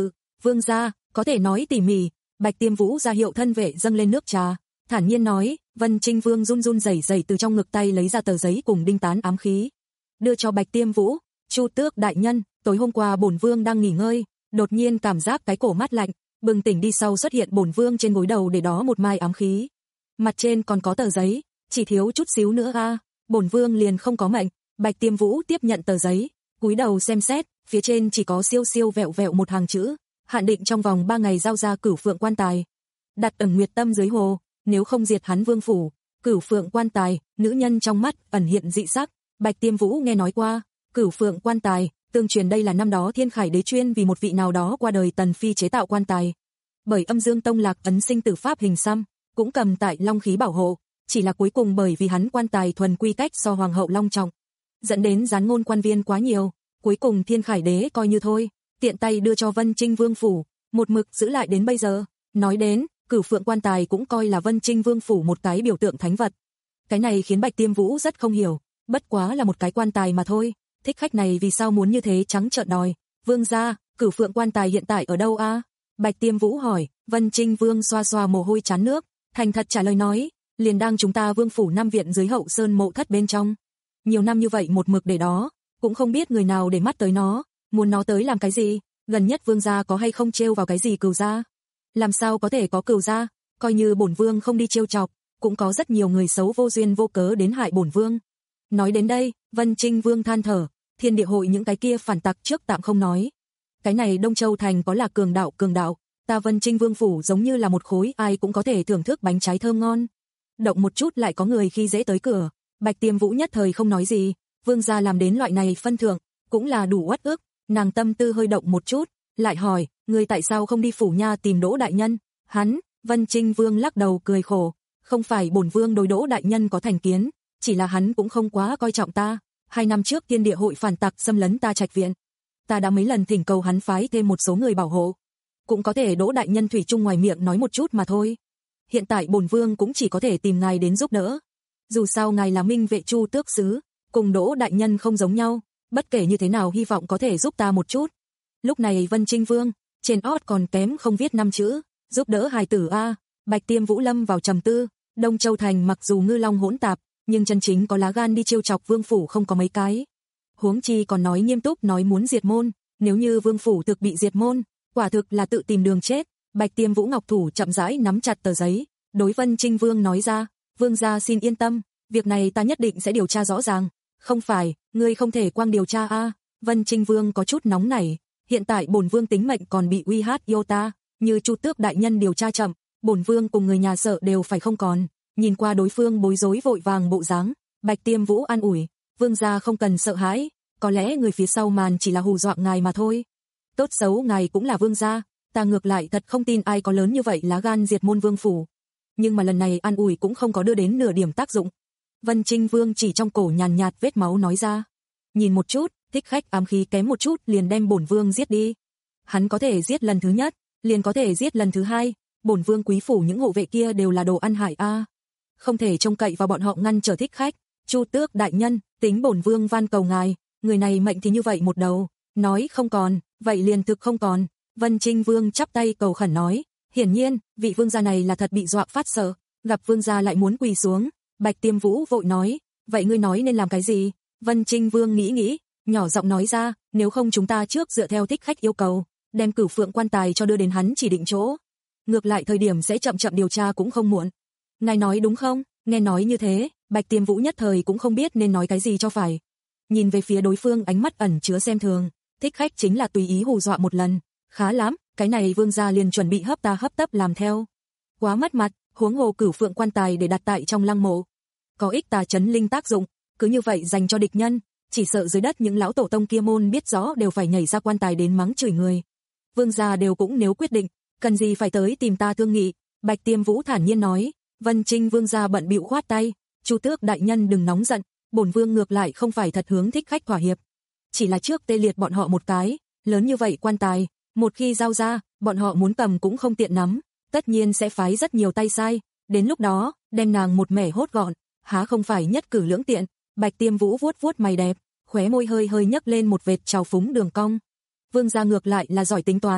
Vương gia, có thể nói tỉ mỉ. Bạch Tiêm Vũ ra hiệu thân vệ dâng lên nước trà, thản nhiên nói. Vân Trinh Vương run run rẩy rẩy từ trong ngực tay lấy ra tờ giấy cùng đinh tán ám khí, đưa cho Bạch Tiêm Vũ. Chu Tước đại nhân, tối hôm qua bổn vương đang nghỉ ngơi, đột nhiên cảm giác cái cổ mát lạnh, bừng tỉnh đi sau xuất hiện bổn vương trên gối đầu để đó một mai ám khí. Mặt trên còn có tờ giấy, chỉ thiếu chút xíu nữa a, à. Bổn vương liền không có mệnh. Bạch Tiêm Vũ tiếp nhận tờ giấy, cúi đầu xem xét, phía trên chỉ có siêu siêu vẹo vẹo một hàng chữ, hạn định trong vòng ba ngày giao ra Cửu Phượng quan tài, đặt ẩn Nguyệt Tâm dưới hồ, nếu không diệt hắn vương phủ. Cửu Phượng quan tài, nữ nhân trong mắt ẩn hiện dị sắc. Bạch Tiêm Vũ nghe nói qua, Cửu Phượng quan tài, tương truyền đây là năm đó Thiên Khải đế chuyên vì một vị nào đó qua đời tần phi chế tạo quan tài. Bởi Âm Dương Tông Lạc ấn sinh tử pháp hình xăm, cũng cầm tại long khí bảo hộ, chỉ là cuối cùng bởi vì hắn quan tài thuần quy cách so hoàng hậu long trọng, dẫn đến gián ngôn quan viên quá nhiều, cuối cùng Thiên Khải đế coi như thôi, tiện tay đưa cho Vân Trinh Vương phủ, một mực giữ lại đến bây giờ. Nói đến, Cửu Phượng quan tài cũng coi là Vân Trinh Vương phủ một cái biểu tượng thánh vật. Cái này khiến Bạch Tiêm Vũ rất không hiểu, bất quá là một cái quan tài mà thôi, thích khách này vì sao muốn như thế trắng trợn đòi. Vương gia, Cửu Phượng quan tài hiện tại ở đâu a? Bạch Tiêm Vũ hỏi. Vân Trinh Vương xoa xoa mồ hôi chán nước, thành thật trả lời nói, liền đang chúng ta Vương phủ Nam viện dưới Hậu Sơn mộ thất bên trong. Nhiều năm như vậy một mực để đó, cũng không biết người nào để mắt tới nó, muốn nó tới làm cái gì, gần nhất Vương gia có hay không trêu vào cái gì cừu gia? Làm sao có thể có cừu gia, coi như bổn vương không đi trêu chọc, cũng có rất nhiều người xấu vô duyên vô cớ đến hại bổn vương. Nói đến đây, Vân Trinh Vương than thở, Thiên Địa hội những cái kia phản tặc trước tạm không nói. Cái này Đông Châu thành có là cường đạo cường đạo, ta Vân Trinh Vương phủ giống như là một khối ai cũng có thể thưởng thức bánh trái thơm ngon. Động một chút lại có người khi dễ tới cửa. Bạch Tiêm Vũ nhất thời không nói gì, vương gia làm đến loại này phân thượng, cũng là đủ uất ức. Nàng tâm tư hơi động một chút, lại hỏi, người tại sao không đi phủ nha tìm Đỗ đại nhân? Hắn, Vân Trinh Vương lắc đầu cười khổ, không phải bổn vương đối Đỗ đại nhân có thành kiến, chỉ là hắn cũng không quá coi trọng ta. Hai năm trước Thiên Địa hội phản tặc xâm lấn ta trạch viện, ta đã mấy lần thỉnh cầu hắn phái thêm một số người bảo hộ, cũng có thể Đỗ đại nhân thủy chung ngoài miệng nói một chút mà thôi. Hiện tại bổn vương cũng chỉ có thể tìm ngài đến giúp đỡ. Dù sao ngài là Minh Vệ Chu tước sứ, cùng Đỗ đại nhân không giống nhau, bất kể như thế nào hy vọng có thể giúp ta một chút. Lúc này Vân Trinh Vương, trên ót còn kém không viết năm chữ, giúp đỡ hài tử a. Bạch Tiêm Vũ lâm vào trầm tư, Đông Châu thành mặc dù ngư long hỗn tạp, nhưng chân chính có lá gan đi trêu chọc vương phủ không có mấy cái. Huống chi còn nói nghiêm túc nói muốn diệt môn, nếu như vương phủ thực bị diệt môn, quả thực là tự tìm đường chết. Bạch Tiêm Vũ ngọc thủ chậm rãi nắm chặt tờ giấy, đối Vân Trinh Vương nói ra, vương gia xin yên tâm, việc này ta nhất định sẽ điều tra rõ ràng. Không phải, ngươi không thể quang điều tra a. Vân Trinh Vương có chút nóng nảy, hiện tại bổn vương tính mệnh còn bị uy hát yêu ta, như Chu tước đại nhân điều tra chậm, bổn vương cùng người nhà sợ đều phải không còn. Nhìn qua đối phương bối rối vội vàng bộ dáng, Bạch Tiêm Vũ an ủi, vương gia không cần sợ hãi, có lẽ người phía sau màn chỉ là hù dọa ngài mà thôi. Tốt xấu ngài cũng là vương gia, ta ngược lại thật không tin ai có lớn như vậy lá gan diệt môn vương phủ. Nhưng mà lần này an ủi cũng không có đưa đến nửa điểm tác dụng. Vân Trinh Vương chỉ trong cổ nhàn nhạt vết máu nói ra, nhìn một chút, thích khách ám khí kém một chút liền đem bổn vương giết đi. Hắn có thể giết lần thứ nhất, liền có thể giết lần thứ hai, bổn vương quý phủ những hộ vệ kia đều là đồ ăn hại a. Không thể trông cậy vào bọn họ ngăn trở thích khách. Chu tước đại nhân, tính bổn vương van cầu ngài, người này mệnh thì như vậy một đầu, nói không còn, vậy liền thực không còn. Vân Trinh Vương chắp tay cầu khẩn nói, hiển nhiên, vị vương gia này là thật bị dọa phát sợ, gặp vương gia lại muốn quỳ xuống. Bạch Tiêm Vũ vội nói, vậy ngươi nói nên làm cái gì? Vân Trinh Vương nghĩ nghĩ, nhỏ giọng nói ra, nếu không chúng ta trước dựa theo thích khách yêu cầu, đem Cửu Phượng quan tài cho đưa đến hắn chỉ định chỗ. Ngược lại thời điểm sẽ chậm chậm điều tra cũng không muộn. Ngài nói đúng không? Nghe nói như thế, Bạch Tiêm Vũ nhất thời cũng không biết nên nói cái gì cho phải. Nhìn về phía đối phương ánh mắt ẩn chứa xem thường, thích khách chính là tùy ý hù dọa một lần, khá lắm, cái này vương gia liền chuẩn bị hấp ta hấp tấp làm theo. Quá mất mặt, huống hồ Cửu Phượng quan tài để đặt tại trong lăng mộ, có ích tà chấn linh tác dụng, cứ như vậy dành cho địch nhân, chỉ sợ dưới đất những lão tổ tông kia môn biết rõ đều phải nhảy ra quan tài đến mắng chửi người. Vương gia đều cũng nếu quyết định, cần gì phải tới tìm ta thương nghị. Bạch Tiêm Vũ thản nhiên nói. Vân Trinh Vương gia bận bịu khoát tay, Chu tước đại nhân đừng nóng giận, bổn vương ngược lại không phải thật hướng thích khách thỏa hiệp, chỉ là trước tê liệt bọn họ một cái, lớn như vậy quan tài, một khi giao ra, bọn họ muốn cầm cũng không tiện nắm, tất nhiên sẽ phái rất nhiều tay sai, đến lúc đó, đem nàng một mẻ hốt gọn, há không phải nhất cử lưỡng tiện. Bạch Tiêm Vũ vuốt vuốt mày đẹp, khóe môi hơi hơi nhấc lên một vệt trào phúng đường cong. Vương gia ngược lại là giỏi tính toán,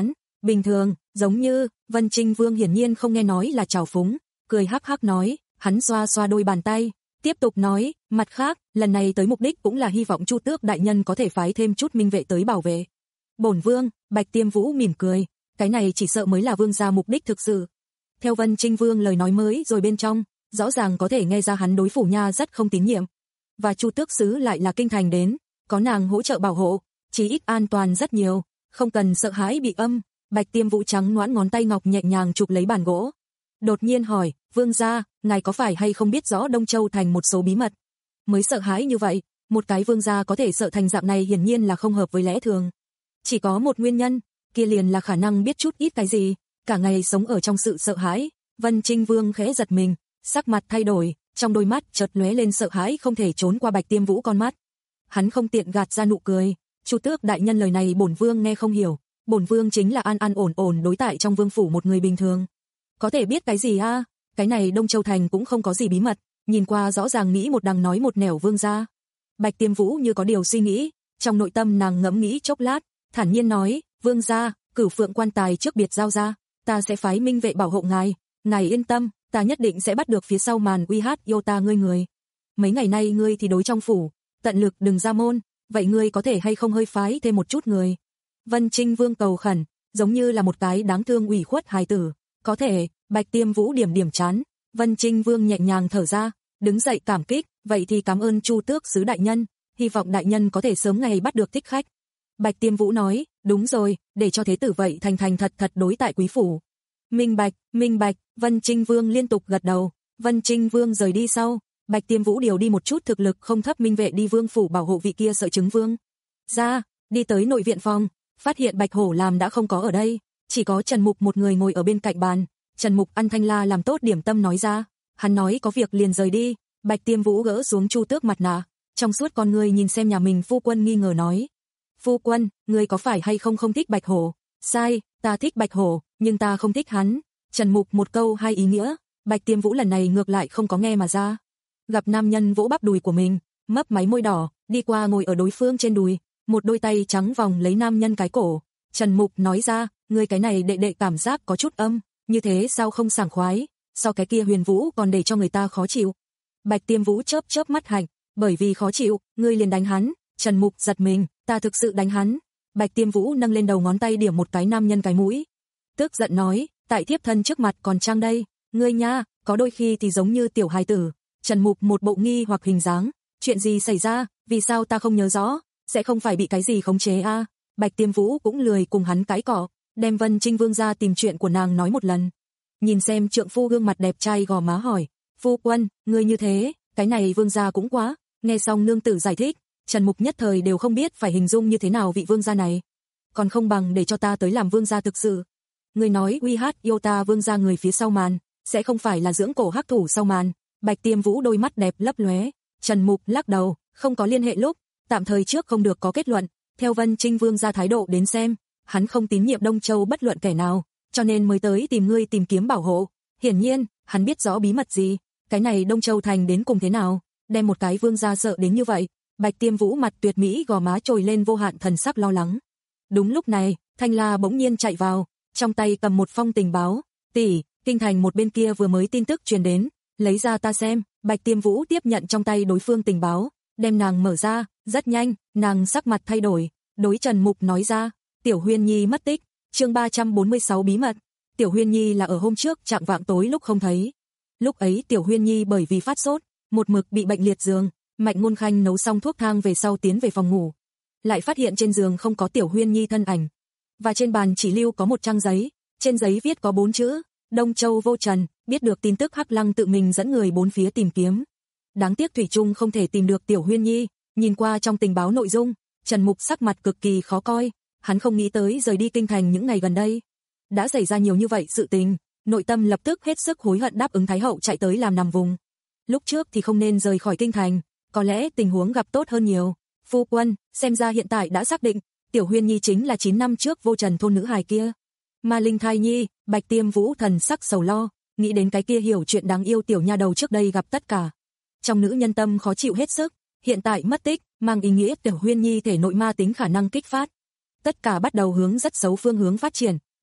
Bình thường, giống như, Vân Trinh Vương hiển nhiên không nghe nói là trào phúng, cười hắc hắc nói, hắn xoa xoa đôi bàn tay, tiếp tục nói, mặt khác, lần này tới mục đích cũng là hy vọng Chu Tước đại nhân có thể phái thêm chút minh vệ tới bảo vệ. Bổn vương, Bạch Tiêm Vũ mỉm cười, cái này chỉ sợ mới là vương gia mục đích thực sự. Theo Vân Trinh Vương lời nói mới rồi bên trong, rõ ràng có thể nghe ra hắn đối Phủ Nha rất không tín nhiệm. Và Chu Tước sứ lại là kinh thành đến, có nàng hỗ trợ bảo hộ, chí ít an toàn rất nhiều, không cần sợ hãi bị âm. Bạch Tiêm Vũ trắng nõn ngón tay ngọc nhẹ nhàng chụp lấy bàn gỗ. Đột nhiên hỏi, vương gia, ngài có phải hay không biết rõ Đông Châu thành một số bí mật? Mới sợ hãi như vậy, một cái vương gia có thể sợ thành dạng này hiển nhiên là không hợp với lẽ thường. Chỉ có một nguyên nhân, kia liền là khả năng biết chút ít cái gì, cả ngày sống ở trong sự sợ hãi. Vân Trinh Vương khẽ giật mình, sắc mặt thay đổi, trong đôi mắt chợt lóe lên sợ hãi không thể trốn qua Bạch Tiêm Vũ con mắt. Hắn không tiện gạt ra nụ cười, Chu Tước đại nhân lời này bổn vương nghe không hiểu, bổn vương chính là an an ổn ổn đối tại trong vương phủ một người bình thường. Có thể biết cái gì a? À? Cái này Đông Châu thành cũng không có gì bí mật, nhìn qua rõ ràng nghĩ một đằng nói một nẻo vương gia. Bạch Tiêm Vũ như có điều suy nghĩ, trong nội tâm nàng ngẫm nghĩ chốc lát, thản nhiên nói, vương gia, Cửu Phượng quan tài trước biệt giao ra, ta sẽ phái minh vệ bảo hộ ngài, ngài yên tâm, ta nhất định sẽ bắt được phía sau màn uy hát yêu ta ngươi người. Mấy ngày nay ngươi thì đối trong phủ, tận lực đừng ra môn, vậy ngươi có thể hay không hơi phái thêm một chút người? Vân Trinh Vương cầu khẩn, giống như là một cái đáng thương ủy khuất hài tử. Có thể, Bạch Tiêm Vũ điểm điểm chán, Vân Trinh Vương nhẹ nhàng thở ra, đứng dậy cảm kích, vậy thì cảm ơn Chu Tước sứ đại nhân, hy vọng đại nhân có thể sớm ngày bắt được thích khách. Bạch Tiêm Vũ nói, đúng rồi, để cho thế tử vậy thành thành thật thật đối tại quý phủ. Minh bạch, minh bạch, Vân Trinh Vương liên tục gật đầu. Vân Trinh Vương rời đi sau, Bạch Tiêm Vũ điều đi một chút thực lực không thấp minh vệ đi vương phủ bảo hộ vị kia sợ chứng vương. Ra, đi tới nội viện phòng, phát hiện Bạch Hổ làm đã không có ở đây, chỉ có Trần Mục một người ngồi ở bên cạnh bàn. Trần Mục ăn thanh la làm tốt điểm tâm nói ra, hắn nói có việc liền rời đi. Bạch Tiêm Vũ gỡ xuống Chu Tước mặt nạ, trong suốt con người nhìn xem nhà mình phu quân nghi ngờ nói, phu quân, ngươi có phải hay không không thích Bạch Hổ? Sai, ta thích Bạch Hổ, nhưng ta không thích hắn. Trần Mục một câu hai ý nghĩa, Bạch Tiêm Vũ lần này ngược lại không có nghe mà ra. Gặp nam nhân vỗ bắp đùi của mình, mấp máy môi đỏ, đi qua ngồi ở đối phương trên đùi, một đôi tay trắng vòng lấy nam nhân cái cổ. Trần Mục nói ra, ngươi cái này đệ đệ cảm giác có chút âm, như thế sao không sảng khoái, so cái kia Huyền Vũ còn để cho người ta khó chịu. Bạch Tiêm Vũ chớp chớp mắt hạnh, bởi vì khó chịu, ngươi liền đánh hắn. Trần Mục giật mình, ta thực sự đánh hắn. Bạch Tiêm Vũ nâng lên đầu ngón tay điểm một cái nam nhân cái mũi. Tức giận nói, tại thiếp thân trước mặt còn trang đây, ngươi nha, có đôi khi thì giống như tiểu hài tử. Trần Mục một bộ nghi hoặc hình dáng, chuyện gì xảy ra, vì sao ta không nhớ rõ, sẽ không phải bị cái gì khống chế a? À? Bạch Tiêm Vũ cũng lười cùng hắn cãi cọ, đem Vân Trinh Vương ra tìm chuyện của nàng nói một lần. Nhìn xem trượng phu gương mặt đẹp trai gò má hỏi, phu quân, ngươi như thế, cái này vương gia cũng quá. Nghe xong nương tử giải thích, Trần Mục nhất thời đều không biết phải hình dung như thế nào vị vương gia này. Còn không bằng để cho ta tới làm vương gia thực sự. Ngươi nói uy hát yêu ta vương gia người phía sau màn, sẽ không phải là dưỡng cổ hắc thủ sau màn. Bạch Tiêm Vũ đôi mắt đẹp lấp lóe. Trần Mục lắc đầu, không có liên hệ lúc, tạm thời trước không được có kết luận. Theo Vân Trinh Vương gia thái độ đến xem, hắn không tín nhiệm Đông Châu bất luận kẻ nào, cho nên mới tới tìm ngươi tìm kiếm bảo hộ. Hiển nhiên, hắn biết rõ bí mật gì, cái này Đông Châu thành đến cùng thế nào, đem một cái vương gia sợ đến như vậy. Bạch Tiêm Vũ mặt tuyệt mỹ gò má trồi lên vô hạn thần sắc lo lắng. Đúng lúc này, Thanh La bỗng nhiên chạy vào, trong tay cầm một phong tình báo, tỷ, kinh thành một bên kia vừa mới tin tức truyền đến, lấy ra ta xem. Bạch Tiêm Vũ tiếp nhận trong tay đối phương tình báo, đem nàng mở ra, rất nhanh, nàng sắc mặt thay đổi, đối Trần Mục nói ra, Tiểu Huyên Nhi mất tích, chương ba trăm bốn mươi sáu bí mật. Tiểu Huyên Nhi là ở hôm trước chạng vạng tối lúc không thấy. Lúc ấy Tiểu Huyên Nhi bởi vì phát sốt, một mực bị bệnh liệt giường, Mạnh Ngôn Khanh nấu xong thuốc thang về sau tiến về phòng ngủ, lại phát hiện trên giường không có Tiểu Huyên Nhi thân ảnh, và trên bàn chỉ lưu có một trang giấy, trên giấy viết có bốn chữ, Đông Châu vô trần. Biết được tin tức Hắc Lăng tự mình dẫn người bốn phía tìm kiếm. Đáng tiếc thủy chung không thể tìm được Tiểu Huyên Nhi. Nhìn qua trong tình báo nội dung, Trần Mục sắc mặt cực kỳ khó coi, hắn không nghĩ tới rời đi kinh thành những ngày gần đây đã xảy ra nhiều như vậy sự tình, nội tâm lập tức hết sức hối hận đáp ứng Thái hậu chạy tới làm nằm vùng. Lúc trước thì không nên rời khỏi kinh thành, có lẽ tình huống gặp tốt hơn nhiều. Phu quân, xem ra hiện tại đã xác định, Tiểu Huyên Nhi chính là chín năm trước vô trần thôn nữ hài kia. Ma Linh thai nhi. Bạch Tiêm Vũ thần sắc sầu lo, nghĩ đến cái kia hiểu chuyện đáng yêu tiểu nha đầu trước đây gặp tất cả, trong nữ nhân tâm khó chịu hết sức. Hiện tại mất tích, mang ý nghĩa Tiểu Huyên Nhi thể nội ma tính khả năng kích phát, tất cả bắt đầu hướng rất xấu phương hướng phát triển.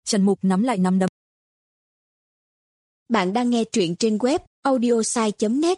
Trần Mục nắm lại nắm đấm. Bạn đang nghe truyện trên web audiosai chấm net.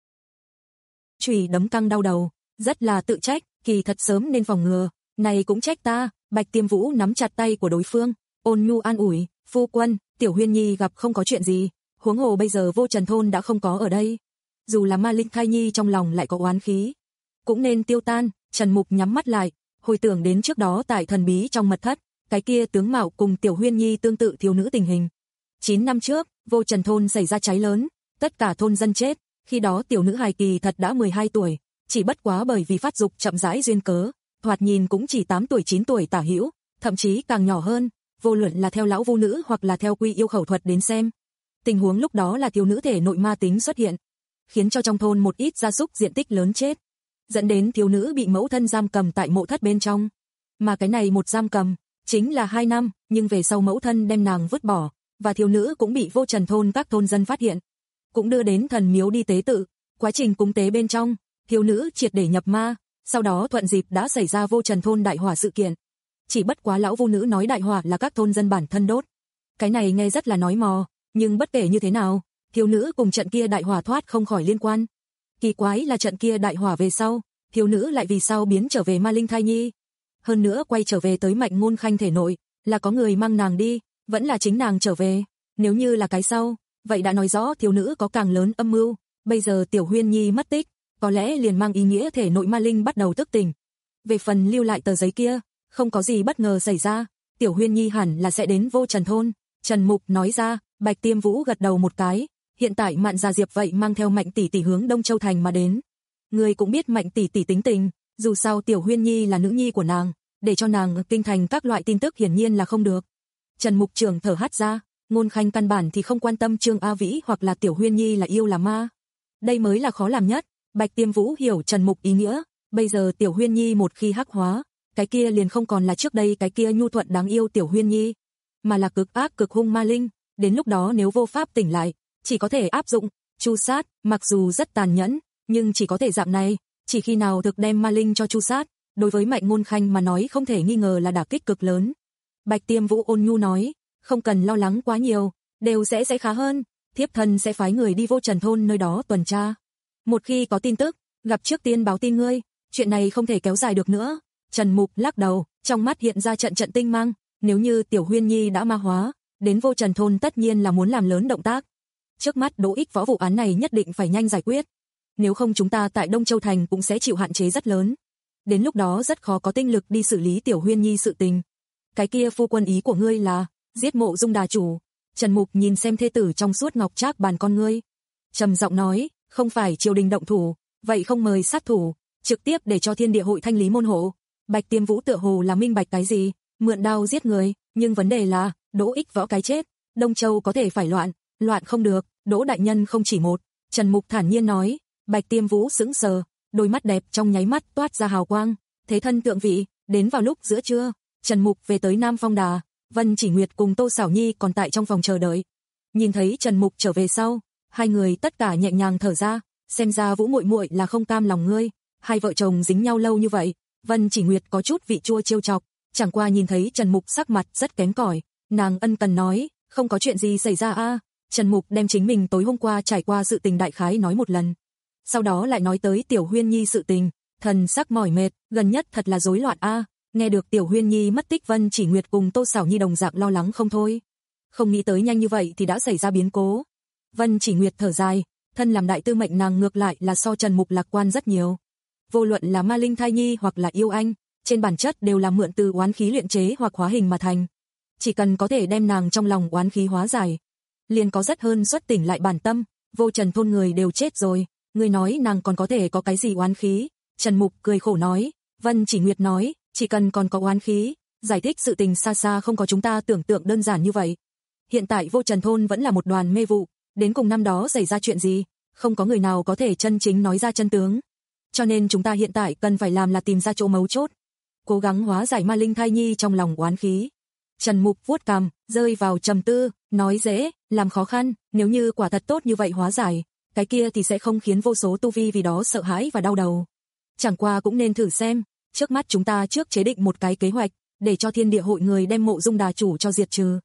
Chùy đấm căng đau đầu, rất là tự trách, kỳ thật sớm nên phòng ngừa, này cũng trách ta. Bạch Tiêm Vũ nắm chặt tay của đối phương, ôn nhu an ủi, phu quân, Tiểu Huyên Nhi gặp không có chuyện gì, huống hồ bây giờ Vô Trần thôn đã không có ở đây. Dù là Ma Linh Thai Nhi trong lòng lại có oán khí, cũng nên tiêu tan. Trần Mục nhắm mắt lại, hồi tưởng đến trước đó tại thần bí trong mật thất, cái kia tướng mạo cùng Tiểu Huyên Nhi tương tự thiếu nữ tình hình. chín năm trước, Vô Trần thôn xảy ra cháy lớn, tất cả thôn dân chết, khi đó tiểu nữ hài kỳ thật đã mười hai tuổi, chỉ bất quá bởi vì phát dục chậm rãi duyên cớ, thoạt nhìn cũng chỉ tám tuổi chín tuổi tả hữu, thậm chí càng nhỏ hơn, vô luận là theo lão vu nữ hoặc là theo quy yêu khẩu thuật đến xem. Tình huống lúc đó là thiếu nữ thể nội ma tính xuất hiện, khiến cho trong thôn một ít gia súc diện tích lớn chết, dẫn đến thiếu nữ bị mẫu thân giam cầm tại mộ thất bên trong. Mà cái này một giam cầm, chính là hai năm, nhưng về sau mẫu thân đem nàng vứt bỏ, và thiếu nữ cũng bị Vô Trần thôn các thôn dân phát hiện, cũng đưa đến thần miếu đi tế tự. Quá trình cúng tế bên trong, thiếu nữ triệt để nhập ma, sau đó thuận dịp đã xảy ra Vô Trần thôn đại hỏa sự kiện. Chỉ bất quá lão vu nữ nói đại hỏa là các thôn dân bản thân đốt. Cái này nghe rất là nói mò, nhưng bất kể như thế nào, thiếu nữ cùng trận kia đại hỏa thoát không khỏi liên quan. Kỳ quái là trận kia đại hỏa về sau, thiếu nữ lại vì sao biến trở về Ma Linh Thai Nhi? Hơn nữa quay trở về tới Mạnh Ngôn Khanh thể nội, là có người mang nàng đi, vẫn là chính nàng trở về. Nếu như là cái sau, vậy đã nói rõ thiếu nữ có càng lớn âm mưu. Bây giờ Tiểu Huyên Nhi mất tích, có lẽ liền mang ý nghĩa thể nội ma linh bắt đầu thức tỉnh. Về phần lưu lại tờ giấy kia, không có gì bất ngờ xảy ra, Tiểu Huyên Nhi hẳn là sẽ đến Vô Trần thôn. Trần Mục nói ra. Bạch Tiêm Vũ gật đầu một cái, hiện tại Mạn Gia Diệp vậy mang theo Mạnh tỷ tỷ hướng Đông Châu thành mà đến. Người cũng biết Mạnh tỷ tỷ tính tình, dù sao Tiểu Huyên Nhi là nữ nhi của nàng, để cho nàng kinh thành các loại tin tức hiển nhiên là không được. Trần Mục trưởng thở hắt ra, Ngôn Khanh căn bản thì không quan tâm Trương A Vĩ hoặc là Tiểu Huyên Nhi là yêu là ma. Đây mới là khó làm nhất. Bạch Tiêm Vũ hiểu Trần Mục ý nghĩa, bây giờ Tiểu Huyên Nhi một khi hắc hóa, cái kia liền không còn là trước đây cái kia nhu thuận đáng yêu Tiểu Huyên Nhi, mà là cực ác cực hung ma linh. Đến lúc đó nếu vô pháp tỉnh lại, chỉ có thể áp dụng chu sát, mặc dù rất tàn nhẫn, nhưng chỉ có thể dạng này, chỉ khi nào thực đem ma linh cho chu sát, đối với Mạnh Ngôn Khanh mà nói không thể nghi ngờ là đả kích cực lớn. Bạch Tiêm Vũ ôn nhu nói, không cần lo lắng quá nhiều, đều sẽ sẽ khá hơn, thiếp thân sẽ phái người đi Vô Trần thôn nơi đó tuần tra. Một khi có tin tức, gặp trước tiên báo tin ngươi, chuyện này không thể kéo dài được nữa. Trần Mục lắc đầu, trong mắt hiện ra trận trận tinh mang, nếu như Tiểu Huyên Nhi đã ma hóa, đến Vô Trần thôn tất nhiên là muốn làm lớn động tác. Trước mắt Đỗ Ích Võ vụ án này nhất định phải nhanh giải quyết. Nếu không chúng ta tại Đông Châu thành cũng sẽ chịu hạn chế rất lớn. Đến lúc đó rất khó có tinh lực đi xử lý Tiểu Huyên Nhi sự tình. Cái kia phu quân ý của ngươi là giết Mộ Dung đà chủ. Trần Mục nhìn xem thê tử trong suốt ngọc trác bàn con ngươi, trầm giọng nói, không phải triều đình động thủ, vậy không mời sát thủ, trực tiếp để cho Thiên Địa hội thanh lý môn hộ. Bạch Tiêm Vũ tựa hồ là minh bạch cái gì, mượn đao giết người, nhưng vấn đề là Đỗ Ích Võ cái chết, Đông Châu có thể phải loạn, loạn không được, Đỗ đại nhân không chỉ một. Trần Mục thản nhiên nói. Bạch Tiêm Vũ sững sờ, đôi mắt đẹp trong nháy mắt toát ra hào quang, thế thân tượng vị. Đến vào lúc giữa trưa, Trần Mục về tới Nam Phong Đà, Vân Chỉ Nguyệt cùng Tô Sảo Nhi còn tại trong phòng chờ đợi. Nhìn thấy Trần Mục trở về sau, hai người tất cả nhẹ nhàng thở ra, xem ra Vũ muội muội là không cam lòng ngươi, hai vợ chồng dính nhau lâu như vậy. Vân Chỉ Nguyệt có chút vị chua trêu chọc, chẳng qua nhìn thấy Trần Mục sắc mặt rất kém cỏi, nàng ân cần nói, không có chuyện gì xảy ra a. Trần Mục đem chính mình tối hôm qua trải qua sự tình đại khái nói một lần, sau đó lại nói tới Tiểu Huyên Nhi sự tình, thần sắc mỏi mệt, gần nhất thật là rối loạn a. Nghe được Tiểu Huyên Nhi mất tích, Vân Chỉ Nguyệt cùng Tô Sảo Nhi đồng dạng lo lắng không thôi, không nghĩ tới nhanh như vậy thì đã xảy ra biến cố. Vân Chỉ Nguyệt thở dài, thân làm đại tư mệnh nàng ngược lại là so Trần Mục lạc quan rất nhiều. Vô luận là Ma Linh Thai Nhi hoặc là yêu anh, trên bản chất đều là mượn từ oán khí luyện chế hoặc hóa hình mà thành. Chỉ cần có thể đem nàng trong lòng oán khí hóa giải, liền có rất hơn xuất tỉnh lại bản tâm. Vô Trần thôn người đều chết rồi, ngươi nói nàng còn có thể có cái gì oán khí? Trần Mục cười khổ nói. Vân Chỉ Nguyệt nói, chỉ cần còn có oán khí, giải thích sự tình xa xa không có chúng ta tưởng tượng đơn giản như vậy. Hiện tại Vô Trần thôn vẫn là một đoàn mê vụ, đến cùng năm đó xảy ra chuyện gì, không có người nào có thể chân chính nói ra chân tướng. Cho nên chúng ta hiện tại cần phải làm là tìm ra chỗ mấu chốt, cố gắng hóa giải Ma Linh Thai Nhi trong lòng oán khí. Trần Mục vuốt cằm, rơi vào trầm tư, nói dễ, làm khó khăn, nếu như quả thật tốt như vậy hóa giải, cái kia thì sẽ không khiến vô số tu vi vì đó sợ hãi và đau đầu. Chẳng qua cũng nên thử xem, trước mắt chúng ta trước chế định một cái kế hoạch, để cho Thiên Địa hội người đem Mộ Dung đà chủ cho diệt trừ.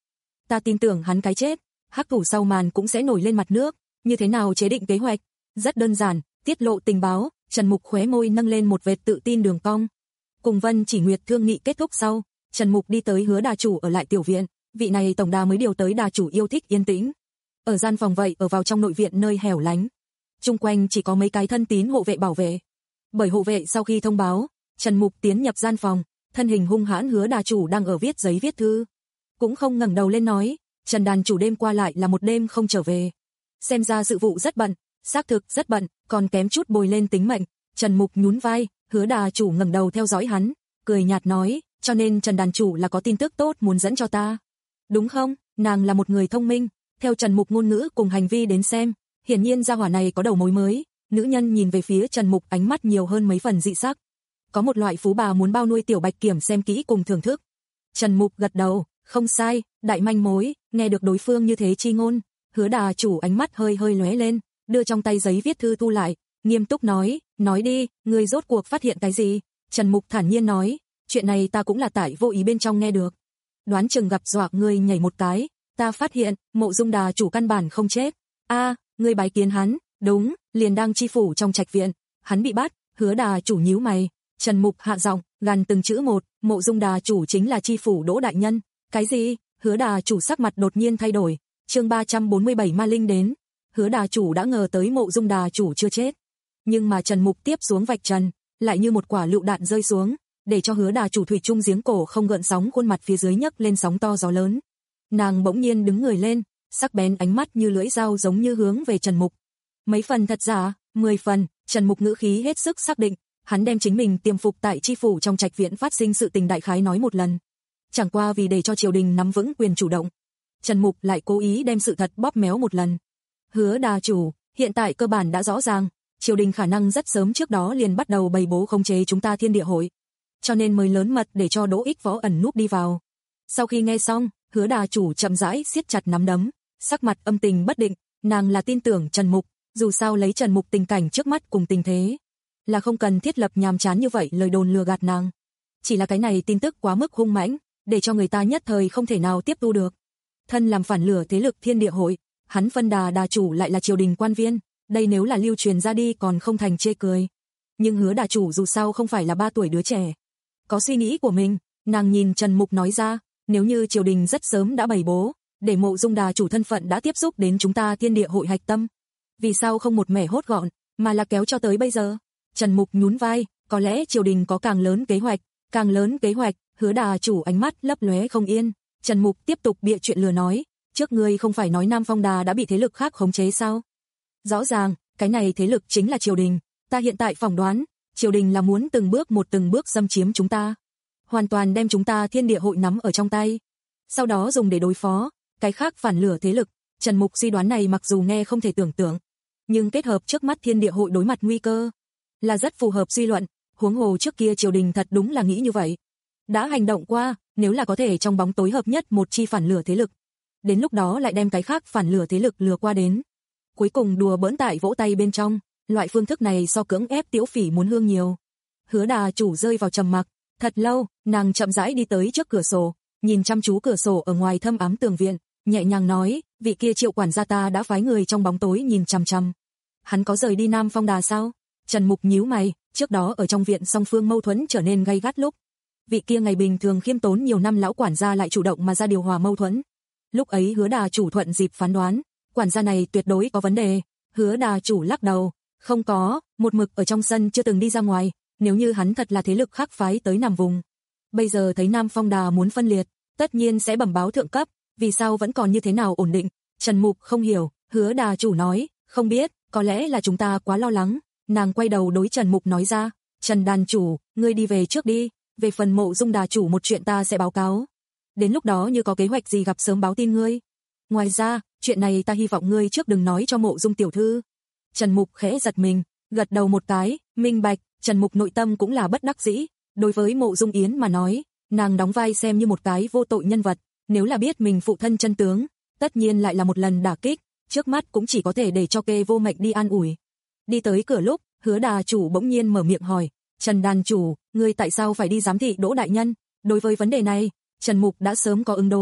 ta tin tưởng hắn cái chết, hắc thủ sau màn cũng sẽ nổi lên mặt nước, như thế nào chế định kế hoạch? Rất đơn giản, tiết lộ tình báo. Trần Mục khóe môi nâng lên một vệt tự tin đường cong. Cùng Vân Chỉ Nguyệt thương nghị kết thúc sau, Trần Mục đi tới Hứa đà chủ ở lại tiểu viện, vị này tổng đà mới điều tới đà chủ yêu thích yên tĩnh. Ở gian phòng vậy ở vào trong nội viện nơi hẻo lánh. Chung quanh chỉ có mấy cái thân tín hộ vệ bảo vệ. Bởi hộ vệ sau khi thông báo, Trần Mục tiến nhập gian phòng, thân hình hung hãn Hứa đà chủ đang ở viết giấy viết thư. Cũng không ngẩng đầu lên nói, Trần đàn chủ đêm qua lại là một đêm không trở về. Xem ra sự vụ rất bận, xác thực rất bận, còn kém chút bồi lên tính mệnh. Trần Mục nhún vai, Hứa đà chủ ngẩng đầu theo dõi hắn, cười nhạt nói, cho nên Trần đàn chủ là có tin tức tốt muốn dẫn cho ta. Đúng không? Nàng là một người thông minh, theo Trần Mục ngôn ngữ cùng hành vi đến xem, hiển nhiên gia hỏa này có đầu mối mới. Nữ nhân nhìn về phía Trần Mục ánh mắt nhiều hơn mấy phần dị sắc. Có một loại phú bà muốn bao nuôi tiểu bạch kiểm xem kỹ cùng thưởng thức. Trần Mục gật đầu, không sai, đại manh mối. Nghe được đối phương như thế chi ngôn, Hứa đà chủ ánh mắt hơi hơi lóe lên, đưa trong tay giấy viết thư thu lại, nghiêm túc nói, nói đi, ngươi rốt cuộc phát hiện cái gì? Trần Mục thản nhiên nói, chuyện này ta cũng là tại vô ý bên trong nghe được. Đoán chừng gặp dọa ngươi nhảy một cái, ta phát hiện, Mộ Dung đà chủ căn bản không chết. A, ngươi bái kiến hắn? Đúng, liền đang chi phủ trong trạch viện, hắn bị bắt. Hứa đà chủ nhíu mày, Trần Mục hạ giọng, gằn từng chữ một, Mộ Dung đà chủ chính là chi phủ Đỗ đại nhân. Cái gì? Hứa đà chủ sắc mặt đột nhiên thay đổi. Chương ba trăm bốn mươi bảy ma linh đến. Hứa đà chủ đã ngờ tới Mộ Dung đà chủ chưa chết, nhưng mà Trần Mục tiếp xuống vạch trần, lại như một quả lựu đạn rơi xuống, để cho Hứa đà chủ thủy chung giếng cổ không gợn sóng, khuôn mặt phía dưới nhấc lên sóng to gió lớn. Nàng bỗng nhiên đứng người lên, sắc bén ánh mắt như lưỡi dao giống như hướng về Trần Mục. Mấy phần thật giả? Mười phần. Trần Mục ngữ khí hết sức xác định, hắn đem chính mình tiềm phục tại chi phủ trong trạch viện phát sinh sự tình đại khái nói một lần. Chẳng qua vì để cho triều đình nắm vững quyền chủ động, Trần Mục lại cố ý đem sự thật bóp méo một lần. Hứa đà chủ, hiện tại cơ bản đã rõ ràng, triều đình khả năng rất sớm trước đó liền bắt đầu bày bố khống chế chúng ta Thiên Địa hội, cho nên mới lớn mật để cho Đỗ Ích Võ ẩn núp đi vào. Sau khi nghe xong, Hứa đà chủ chậm rãi siết chặt nắm đấm, sắc mặt âm tình bất định, nàng là tin tưởng Trần Mục, dù sao lấy Trần Mục tình cảnh trước mắt cùng tình thế, là không cần thiết lập nhàm chán như vậy lời đồn lừa gạt nàng. Chỉ là cái này tin tức quá mức hung mãnh, để cho người ta nhất thời không thể nào tiếp thu được. Thân làm phản lửa thế lực Thiên Địa hội, hắn phân đà đà chủ lại là triều đình quan viên, đây nếu là lưu truyền ra đi còn không thành chê cười. Nhưng Hứa đà chủ dù sao không phải là ba tuổi đứa trẻ, có suy nghĩ của mình. Nàng nhìn Trần Mục nói ra, nếu như triều đình rất sớm đã bày bố, để Mộ Dung đà chủ thân phận đã tiếp xúc đến chúng ta Thiên Địa hội hạch tâm, vì sao không một mẻ hốt gọn, mà là kéo cho tới bây giờ? Trần Mục nhún vai, có lẽ triều đình có càng lớn kế hoạch, càng lớn kế hoạch. Hứa đà chủ ánh mắt lấp lóe không yên. Trần Mục tiếp tục bịa chuyện lừa nói, trước ngươi không phải nói Nam Phong Đà đã bị thế lực khác khống chế sao? Rõ ràng, cái này thế lực chính là triều đình, ta hiện tại phỏng đoán, triều đình là muốn từng bước một từng bước xâm chiếm chúng ta, hoàn toàn đem chúng ta Thiên Địa hội nắm ở trong tay, sau đó dùng để đối phó cái khác phản lửa thế lực. Trần Mục suy đoán này mặc dù nghe không thể tưởng tượng, nhưng kết hợp trước mắt Thiên Địa hội đối mặt nguy cơ, là rất phù hợp suy luận. Huống hồ trước kia triều đình thật đúng là nghĩ như vậy, đã hành động qua, nếu là có thể trong bóng tối hợp nhất một chi phản lửa thế lực, đến lúc đó lại đem cái khác phản lửa thế lực lừa qua đến, cuối cùng đùa bỡn tại vỗ tay bên trong, loại phương thức này so cưỡng ép Tiếu Phỉ muốn hương nhiều. Hứa đà chủ rơi vào trầm mặc, thật lâu, nàng chậm rãi đi tới trước cửa sổ, nhìn chăm chú cửa sổ ở ngoài thâm ám tường viện, nhẹ nhàng nói, vị kia Triệu quản gia ta đã phái người trong bóng tối nhìn chằm chằm. Hắn có rời đi Nam Phong Đà sao? Trần Mục nhíu mày, trước đó ở trong viện song phương mâu thuẫn trở nên gay gắt lúc, vị kia ngày bình thường khiêm tốn nhiều năm lão quản gia lại chủ động mà ra điều hòa mâu thuẫn. Lúc ấy Hứa đà chủ thuận dịp phán đoán, quản gia này tuyệt đối có vấn đề. Hứa đà chủ lắc đầu, không có, một mực ở trong sân chưa từng đi ra ngoài, nếu như hắn thật là thế lực khác phái tới nằm vùng, bây giờ thấy Nam Phong Đà muốn phân liệt, tất nhiên sẽ bẩm báo thượng cấp, vì sao vẫn còn như thế nào ổn định? Trần Mục không hiểu. Hứa đà chủ nói, không biết, có lẽ là chúng ta quá lo lắng. Nàng quay đầu đối Trần Mục nói ra, Trần đàn chủ, ngươi đi về trước đi, về phần Mộ Dung đà chủ một chuyện ta sẽ báo cáo, đến lúc đó như có kế hoạch gì gặp sớm báo tin ngươi. Ngoài ra, chuyện này ta hy vọng ngươi trước đừng nói cho Mộ Dung tiểu thư. Trần Mục khẽ giật mình, gật đầu một cái, minh bạch. Trần Mục nội tâm cũng là bất đắc dĩ, đối với Mộ Dung Yến mà nói, nàng đóng vai xem như một cái vô tội nhân vật, nếu là biết mình phụ thân chân tướng, tất nhiên lại là một lần đả kích, trước mắt cũng chỉ có thể để cho kê vô mệnh đi an ủi. Đi tới cửa lúc, Hứa đà chủ bỗng nhiên mở miệng hỏi, Trần đàn chủ, ngươi tại sao phải đi giám thị Đỗ đại nhân? Đối với vấn đề này, Trần Mục đã sớm có ứng đối,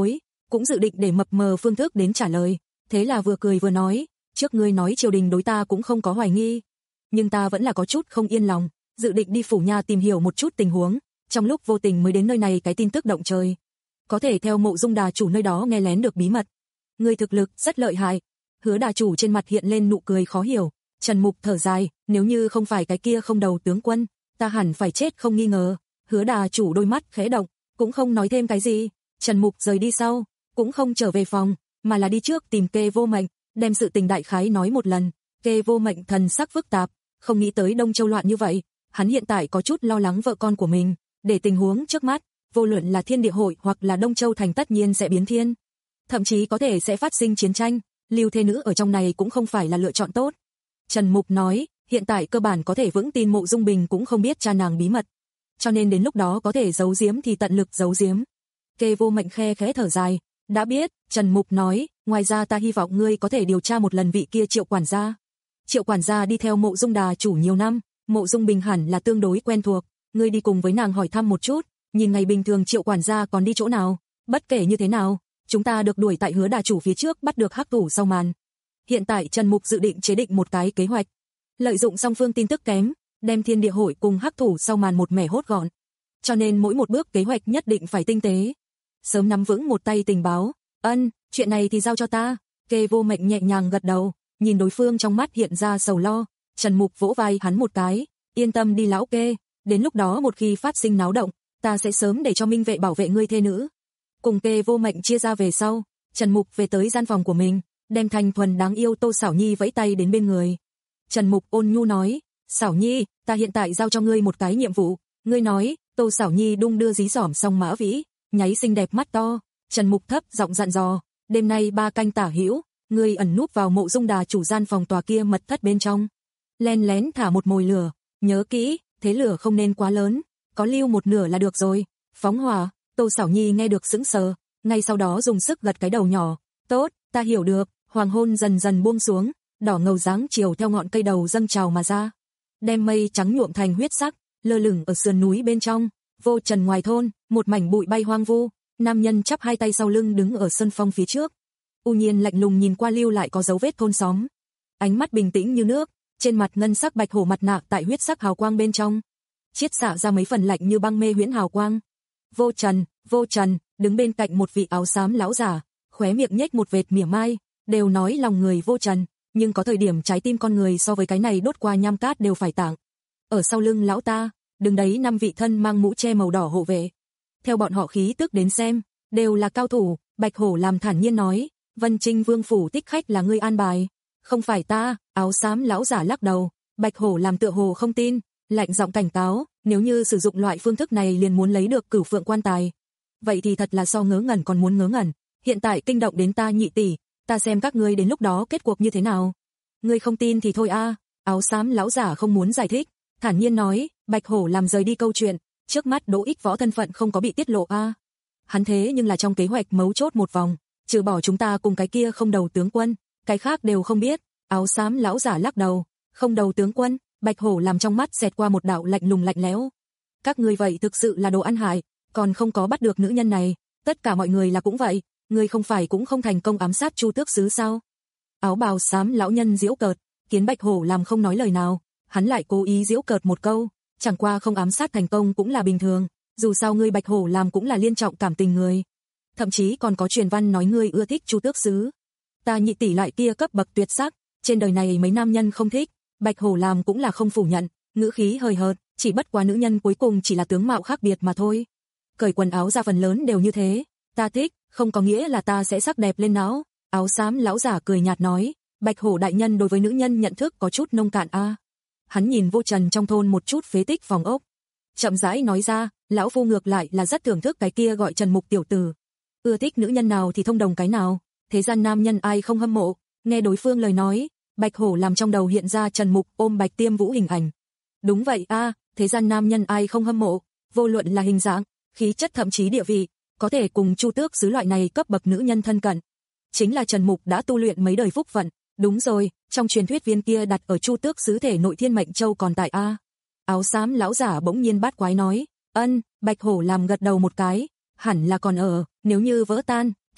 cũng dự định để mập mờ phương thức đến trả lời, thế là vừa cười vừa nói, trước ngươi nói triều đình đối ta cũng không có hoài nghi, nhưng ta vẫn là có chút không yên lòng, dự định đi phủ nha tìm hiểu một chút tình huống, trong lúc vô tình mới đến nơi này cái tin tức động trời. Có thể theo Mộ Dung đà chủ nơi đó nghe lén được bí mật. Ngươi thực lực rất lợi hại. Hứa đà chủ trên mặt hiện lên nụ cười khó hiểu, Trần Mục thở dài, nếu như không phải cái kia không đầu tướng quân, ta hẳn phải chết không nghi ngờ. Hứa đà chủ đôi mắt khẽ động, cũng không nói thêm cái gì. Trần Mục rời đi sau, cũng không trở về phòng, mà là đi trước tìm Kê Vô Mệnh, đem sự tình đại khái nói một lần. Kê Vô Mệnh thần sắc phức tạp, không nghĩ tới Đông Châu loạn như vậy, hắn hiện tại có chút lo lắng vợ con của mình, để tình huống trước mắt, vô luận là Thiên Địa Hội hoặc là Đông Châu thành tất nhiên sẽ biến thiên, thậm chí có thể sẽ phát sinh chiến tranh, lưu thế nữ ở trong này cũng không phải là lựa chọn tốt. Trần Mục nói, hiện tại cơ bản có thể vững tin Mộ Dung Bình cũng không biết cha nàng bí mật, cho nên đến lúc đó có thể giấu giếm thì tận lực giấu giếm. Kê Vô Mệnh khe khẽ thở dài, đã biết. Trần Mục nói, ngoài ra ta hy vọng ngươi có thể điều tra một lần vị kia Triệu quản gia. Triệu quản gia đi theo Mộ Dung đà chủ nhiều năm, Mộ Dung Bình hẳn là tương đối quen thuộc, ngươi đi cùng với nàng hỏi thăm một chút, nhìn ngày bình thường Triệu quản gia còn đi chỗ nào, bất kể như thế nào, chúng ta được đuổi tại Hứa đà chủ phía trước bắt được hắc thủ sau màn. Hiện tại Trần Mục dự định chế định một cái kế hoạch, lợi dụng song phương tin tức kém, đem Thiên Địa Hội cùng hắc thủ sau màn một mẻ hốt gọn. Cho nên mỗi một bước kế hoạch nhất định phải tinh tế. Sớm nắm vững một tay tình báo, ân, chuyện này thì giao cho ta. Kê Vô Mệnh nhẹ nhàng gật đầu, nhìn đối phương trong mắt hiện ra sầu lo. Trần Mục vỗ vai hắn một cái, yên tâm đi lão Kê, đến lúc đó một khi phát sinh náo động, ta sẽ sớm để cho minh vệ bảo vệ ngươi thê nữ. Cùng Kê Vô Mệnh chia ra về sau, Trần Mục về tới gian phòng của mình, đem thanh thuần đáng yêu Tô Xảo Nhi vẫy tay đến bên người. Trần Mục ôn nhu nói, Xảo Nhi, ta hiện tại giao cho ngươi một cái nhiệm vụ. Ngươi nói. Tô Xảo Nhi đung đưa dí dỏm xong mã vĩ, nháy xinh đẹp mắt to. Trần Mục thấp giọng dặn dò, đêm nay ba canh tả hữu, ngươi ẩn núp vào Mộ Dung đà chủ gian phòng tòa kia mật thất bên trong, len lén thả một mồi lửa, nhớ kỹ, thế lửa không nên quá lớn, có lưu một nửa là được rồi. Phóng hỏa. Tô Xảo Nhi nghe được sững sờ, ngay sau đó dùng sức gật cái đầu nhỏ, tốt, ta hiểu được. Hoàng hôn dần dần buông xuống, đỏ ngầu dáng chiều theo ngọn cây đầu dâng trào mà ra, đem mây trắng nhuộm thành huyết sắc, lơ lửng ở sườn núi bên trong. Vô Trần ngoài thôn, một mảnh bụi bay hoang vu, nam nhân chắp hai tay sau lưng đứng ở sân phong phía trước, u nhiên lạnh lùng nhìn qua lưu lại có dấu vết thôn xóm, ánh mắt bình tĩnh như nước, trên mặt ngân sắc bạch hổ mặt nạ tại huyết sắc hào quang bên trong, chiết xạ ra mấy phần lạnh như băng mê huyễn hào quang. Vô Trần, Vô Trần, đứng bên cạnh một vị áo xám lão giả, khóe miệng nhếch một vệt mỉa mai, đều nói lòng người vô trần, nhưng có thời điểm trái tim con người so với cái này đốt qua nham cát đều phải tảng. Ở sau lưng lão ta, đứng đấy năm vị thân mang mũ che màu đỏ hộ vệ. Theo bọn họ khí tức đến xem, đều là cao thủ. Bạch Hổ làm thản nhiên nói, Vân Trinh Vương phủ thích khách là ngươi an bài, không phải ta. Áo xám lão giả lắc đầu. Bạch Hổ làm tựa hồ không tin, lạnh giọng cảnh cáo, nếu như sử dụng loại phương thức này liền muốn lấy được Cửu Phượng quan tài, vậy thì thật là so ngớ ngẩn còn muốn ngớ ngẩn. Hiện tại kinh động đến ta nhị tỷ, ta xem các ngươi đến lúc đó kết cuộc như thế nào. Ngươi không tin thì thôi a. Áo xám lão giả không muốn giải thích, thản nhiên nói. Bạch Hổ làm rời đi câu chuyện, trước mắt Đỗ Ích Võ thân phận không có bị tiết lộ a. Hắn thế nhưng là trong kế hoạch mấu chốt một vòng, trừ bỏ chúng ta cùng cái kia không đầu tướng quân, cái khác đều không biết. Áo xám lão giả lắc đầu, không đầu tướng quân. Bạch Hổ làm trong mắt xẹt qua một đạo lạnh lùng lạnh lẽo. Các ngươi vậy thực sự là đồ ăn hại, còn không có bắt được nữ nhân này, tất cả mọi người là cũng vậy, ngươi không phải cũng không thành công ám sát Chu Tước sứ sao? Áo bào xám lão nhân giễu cợt, khiến Bạch Hổ làm không nói lời nào, hắn lại cố ý giễu cợt một câu, chẳng qua không ám sát thành công cũng là bình thường, dù sao ngươi Bạch Hổ làm cũng là liên trọng cảm tình người. Thậm chí còn có truyền văn nói ngươi ưa thích Chu Tước sứ. Ta nhị tỷ loại kia cấp bậc tuyệt sắc, trên đời này mấy nam nhân không thích. Bạch Hổ làm cũng là không phủ nhận, ngữ khí hời hợt, chỉ bất quá nữ nhân cuối cùng chỉ là tướng mạo khác biệt mà thôi. Cởi quần áo ra phần lớn đều như thế, ta thích, không có nghĩa là ta sẽ sắc đẹp lên não. Áo xám lão giả cười nhạt nói, Bạch Hổ đại nhân đối với nữ nhân nhận thức có chút nông cạn a. À. Hắn nhìn Vô Trần trong thôn một chút phế tích phòng ốc, chậm rãi nói ra, lão phu ngược lại là rất thưởng thức cái kia gọi Trần Mục tiểu tử, ưa thích nữ nhân nào thì thông đồng cái nào, thế gian nam nhân ai không hâm mộ. Nghe đối phương lời nói, Bạch Hổ làm trong đầu hiện ra Trần Mục ôm Bạch Tiêm Vũ hình ảnh. Đúng vậy a, à, thế gian nam nhân ai không hâm mộ, vô luận là hình dạng, khí chất thậm chí địa vị, có thể cùng Chu Tước sứ loại này cấp bậc nữ nhân thân cận. Chính là Trần Mục đã tu luyện mấy đời phúc phận, đúng rồi, trong truyền thuyết viên kia đặt ở Chu Tước sứ thể nội Thiên Mệnh Châu còn tại a. Áo xám lão giả bỗng nhiên bát quái nói, ân. Bạch Hổ làm gật đầu một cái, hẳn là còn ở, nếu như vỡ tan,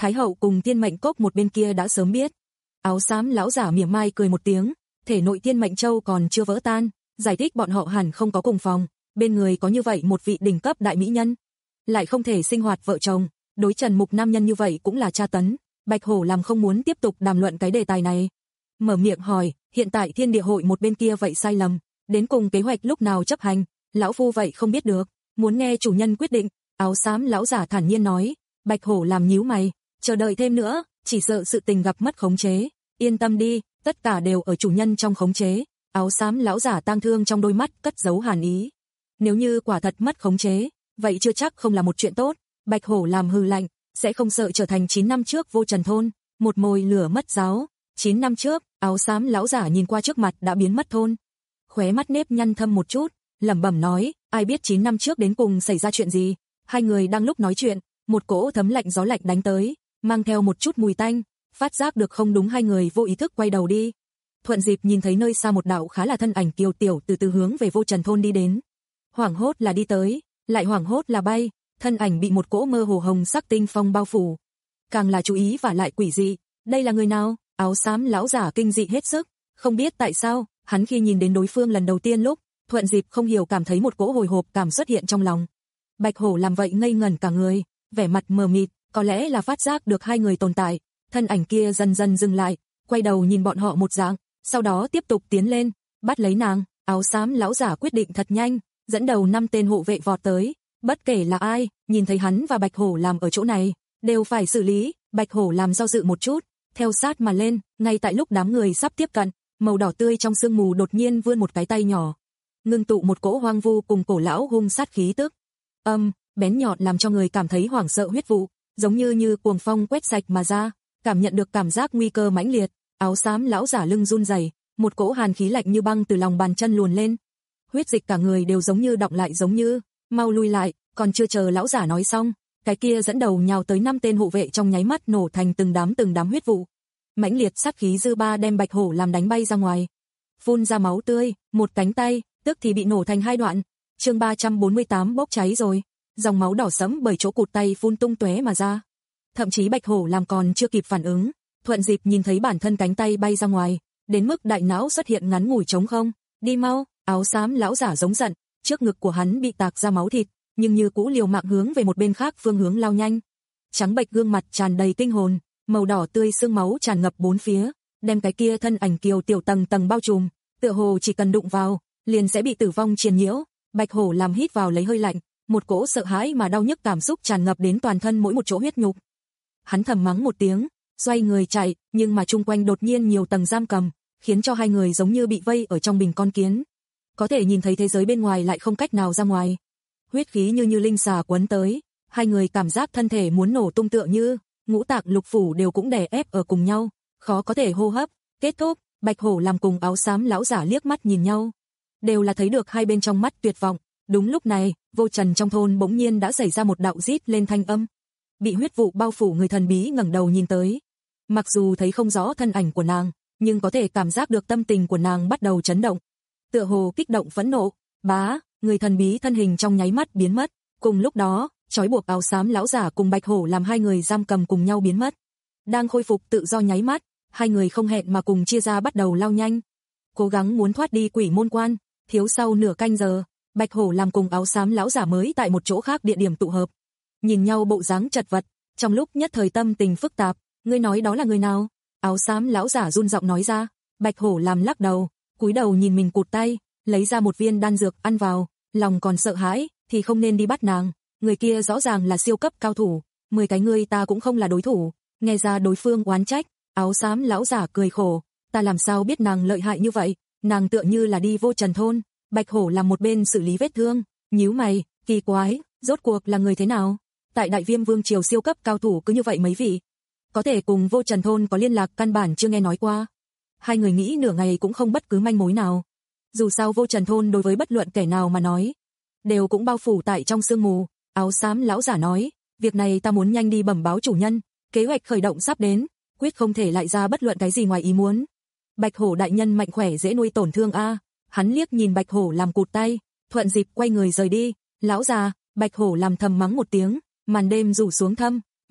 Thái hậu cùng Thiên Mệnh Cốc một bên kia đã sớm biết. Áo xám lão giả mỉa mai cười một tiếng, thể nội Thiên Mệnh Châu còn chưa vỡ tan, giải thích bọn họ hẳn không có cùng phòng, bên người có như vậy một vị đỉnh cấp đại mỹ nhân, lại không thể sinh hoạt vợ chồng, đối Trần Mục nam nhân như vậy cũng là tra tấn. Bạch Hổ làm không muốn tiếp tục đàm luận cái đề tài này, mở miệng hỏi, hiện tại Thiên Địa hội một bên kia vậy sai lầm, đến cùng kế hoạch lúc nào chấp hành, lão phu vậy không biết được, muốn nghe chủ nhân quyết định. Áo xám lão giả thản nhiên nói. Bạch Hổ làm nhíu mày, chờ đợi thêm nữa, chỉ sợ sự tình gặp mất khống chế, yên tâm đi, tất cả đều ở chủ nhân trong khống chế. Áo xám lão giả tang thương trong đôi mắt cất giấu hàn ý. Nếu như quả thật mất khống chế, vậy chưa chắc không là một chuyện tốt. Bạch Hổ làm hừ lạnh, sẽ không sợ trở thành chín năm trước Vô Trần thôn, một mồi lửa mất giáo. chín năm trước, áo xám lão giả nhìn qua trước mặt đã biến mất thôn, khóe mắt nếp nhăn thâm một chút, lẩm bẩm nói, ai biết chín năm trước đến cùng xảy ra chuyện gì. Hai người đang lúc nói chuyện, một cỗ thấm lạnh gió lạnh đánh tới, mang theo một chút mùi tanh, phát giác được không đúng hai người vô ý thức quay đầu đi. Thuận dịp nhìn thấy nơi xa một đạo khá là thân ảnh kiều tiểu từ từ hướng về Vô Trần thôn đi đến. Hoảng hốt là đi tới, lại hoảng hốt là bay, thân ảnh bị một cỗ mơ hồ hồng sắc tinh phong bao phủ. Càng là chú ý và lại quỷ dị, đây là người nào? Áo xám lão giả kinh dị hết sức, không biết tại sao, hắn khi nhìn đến đối phương lần đầu tiên lúc, thuận dịp không hiểu cảm thấy một cỗ hồi hộp cảm xuất hiện trong lòng. Bạch Hổ làm vậy ngây ngẩn cả người, vẻ mặt mờ mịt, có lẽ là phát giác được hai người tồn tại, thân ảnh kia dần dần dừng lại, quay đầu nhìn bọn họ một dạng, sau đó tiếp tục tiến lên, bắt lấy nàng. Áo xám lão giả quyết định thật nhanh, dẫn đầu năm tên hộ vệ vọt tới, bất kể là ai, nhìn thấy hắn và Bạch Hổ làm ở chỗ này, đều phải xử lý. Bạch Hổ làm do dự một chút, theo sát mà lên, ngay tại lúc đám người sắp tiếp cận, màu đỏ tươi trong sương mù đột nhiên vươn một cái tay nhỏ, ngưng tụ một cỗ hoang vu cùng cổ lão hung sát khí tức. Âm, um, bén nhọn làm cho người cảm thấy hoảng sợ huyết vụ, giống như như cuồng phong quét sạch mà ra, cảm nhận được cảm giác nguy cơ mãnh liệt. Áo xám lão giả lưng run rẩy, một cỗ hàn khí lạnh như băng từ lòng bàn chân luồn lên, huyết dịch cả người đều giống như đọng lại, giống như mau lui lại. Còn chưa chờ lão giả nói xong, cái kia dẫn đầu nhào tới năm tên hộ vệ trong nháy mắt nổ thành từng đám từng đám huyết vụ, mãnh liệt sát khí dư ba đem Bạch Hổ làm đánh bay ra ngoài, phun ra máu tươi, một cánh tay tức thì bị nổ thành hai đoạn. Chương ba trăm bốn mươi tám bốc cháy rồi, dòng máu đỏ sẫm bởi chỗ cụt tay phun tung tóe mà ra. Thậm chí Bạch Hổ làm còn chưa kịp phản ứng, thuận dịp nhìn thấy bản thân cánh tay bay ra ngoài, đến mức đại não xuất hiện ngắn ngủi trống không. Đi mau! Áo xám lão giả giống giận, trước ngực của hắn bị tạc ra máu thịt, nhưng như cũ liều mạng hướng về một bên khác phương hướng lao nhanh. Trắng bệch gương mặt tràn đầy kinh hồn, màu đỏ tươi xương máu tràn ngập bốn phía, đem cái kia thân ảnh kiều tiểu tầng tầng bao trùm, tựa hồ chỉ cần đụng vào, liền sẽ bị tử vong triền nhiễu. Bạch Hổ làm hít vào lấy hơi lạnh, một cỗ sợ hãi mà đau nhức cảm xúc tràn ngập đến toàn thân mỗi một chỗ huyết nhục. Hắn thầm mắng một tiếng, xoay người chạy, nhưng mà chung quanh đột nhiên nhiều tầng giam cầm, khiến cho hai người giống như bị vây ở trong bình con kiến, có thể nhìn thấy thế giới bên ngoài lại không cách nào ra ngoài. Huyết khí như như linh xà quấn tới, hai người cảm giác thân thể muốn nổ tung, tựa như ngũ tạng lục phủ đều cũng đè ép ở cùng nhau, khó có thể hô hấp. Kết thúc. Bạch Hổ làm cùng áo xám lão giả liếc mắt nhìn nhau, đều là thấy được hai bên trong mắt tuyệt vọng. Đúng lúc này, Vô Trần trong thôn bỗng nhiên đã xảy ra một đạo rít lên thanh âm. Bị huyết vụ bao phủ người thần bí ngẩng đầu nhìn tới, mặc dù thấy không rõ thân ảnh của nàng, nhưng có thể cảm giác được tâm tình của nàng bắt đầu chấn động, tựa hồ kích động phẫn nộ. Bá, người thần bí thân hình trong nháy mắt biến mất, cùng lúc đó, trói buộc áo xám lão giả cùng Bạch Hổ làm hai người giam cầm cùng nhau biến mất. Đang khôi phục tự do nháy mắt, hai người không hẹn mà cùng chia ra bắt đầu lao nhanh, cố gắng muốn thoát đi quỷ môn quan. Thiếu sau nửa canh giờ, Bạch Hổ làm cùng áo xám lão giả mới tại một chỗ khác địa điểm tụ hợp, nhìn nhau bộ dáng chật vật, trong lúc nhất thời tâm tình phức tạp. Ngươi nói đó là người nào? Áo xám lão giả run giọng nói ra. Bạch Hổ làm lắc đầu, cúi đầu nhìn mình cụt tay, lấy ra một viên đan dược ăn vào, lòng còn sợ hãi, thì không nên đi bắt nàng, người kia rõ ràng là siêu cấp cao thủ, mười cái ngươi ta cũng không là đối thủ. Nghe ra đối phương oán trách, áo xám lão giả cười khổ, ta làm sao biết nàng lợi hại như vậy, nàng tựa như là đi Vô Trần thôn. Bạch Hổ làm một bên xử lý vết thương, nhíu mày, kỳ quái, rốt cuộc là người thế nào? Tại Đại Viêm Vương triều siêu cấp cao thủ cứ như vậy mấy vị, có thể cùng Vô Trần thôn có liên lạc căn bản chưa nghe nói qua. Hai người nghĩ nửa ngày cũng không bất cứ manh mối nào. Dù sao Vô Trần thôn đối với bất luận kẻ nào mà nói, đều cũng bao phủ tại trong sương mù. Áo xám lão giả nói, việc này ta muốn nhanh đi bẩm báo chủ nhân, kế hoạch khởi động sắp đến, quyết không thể lại ra bất luận cái gì ngoài ý muốn. Bạch Hổ đại nhân mạnh khỏe dễ nuôi tổn thương a. Hắn liếc nhìn Bạch Hổ làm cụt tay, thuận dịp quay người rời đi. Lão già, Bạch Hổ làm thầm mắng một tiếng, màn đêm rủ xuống thâm,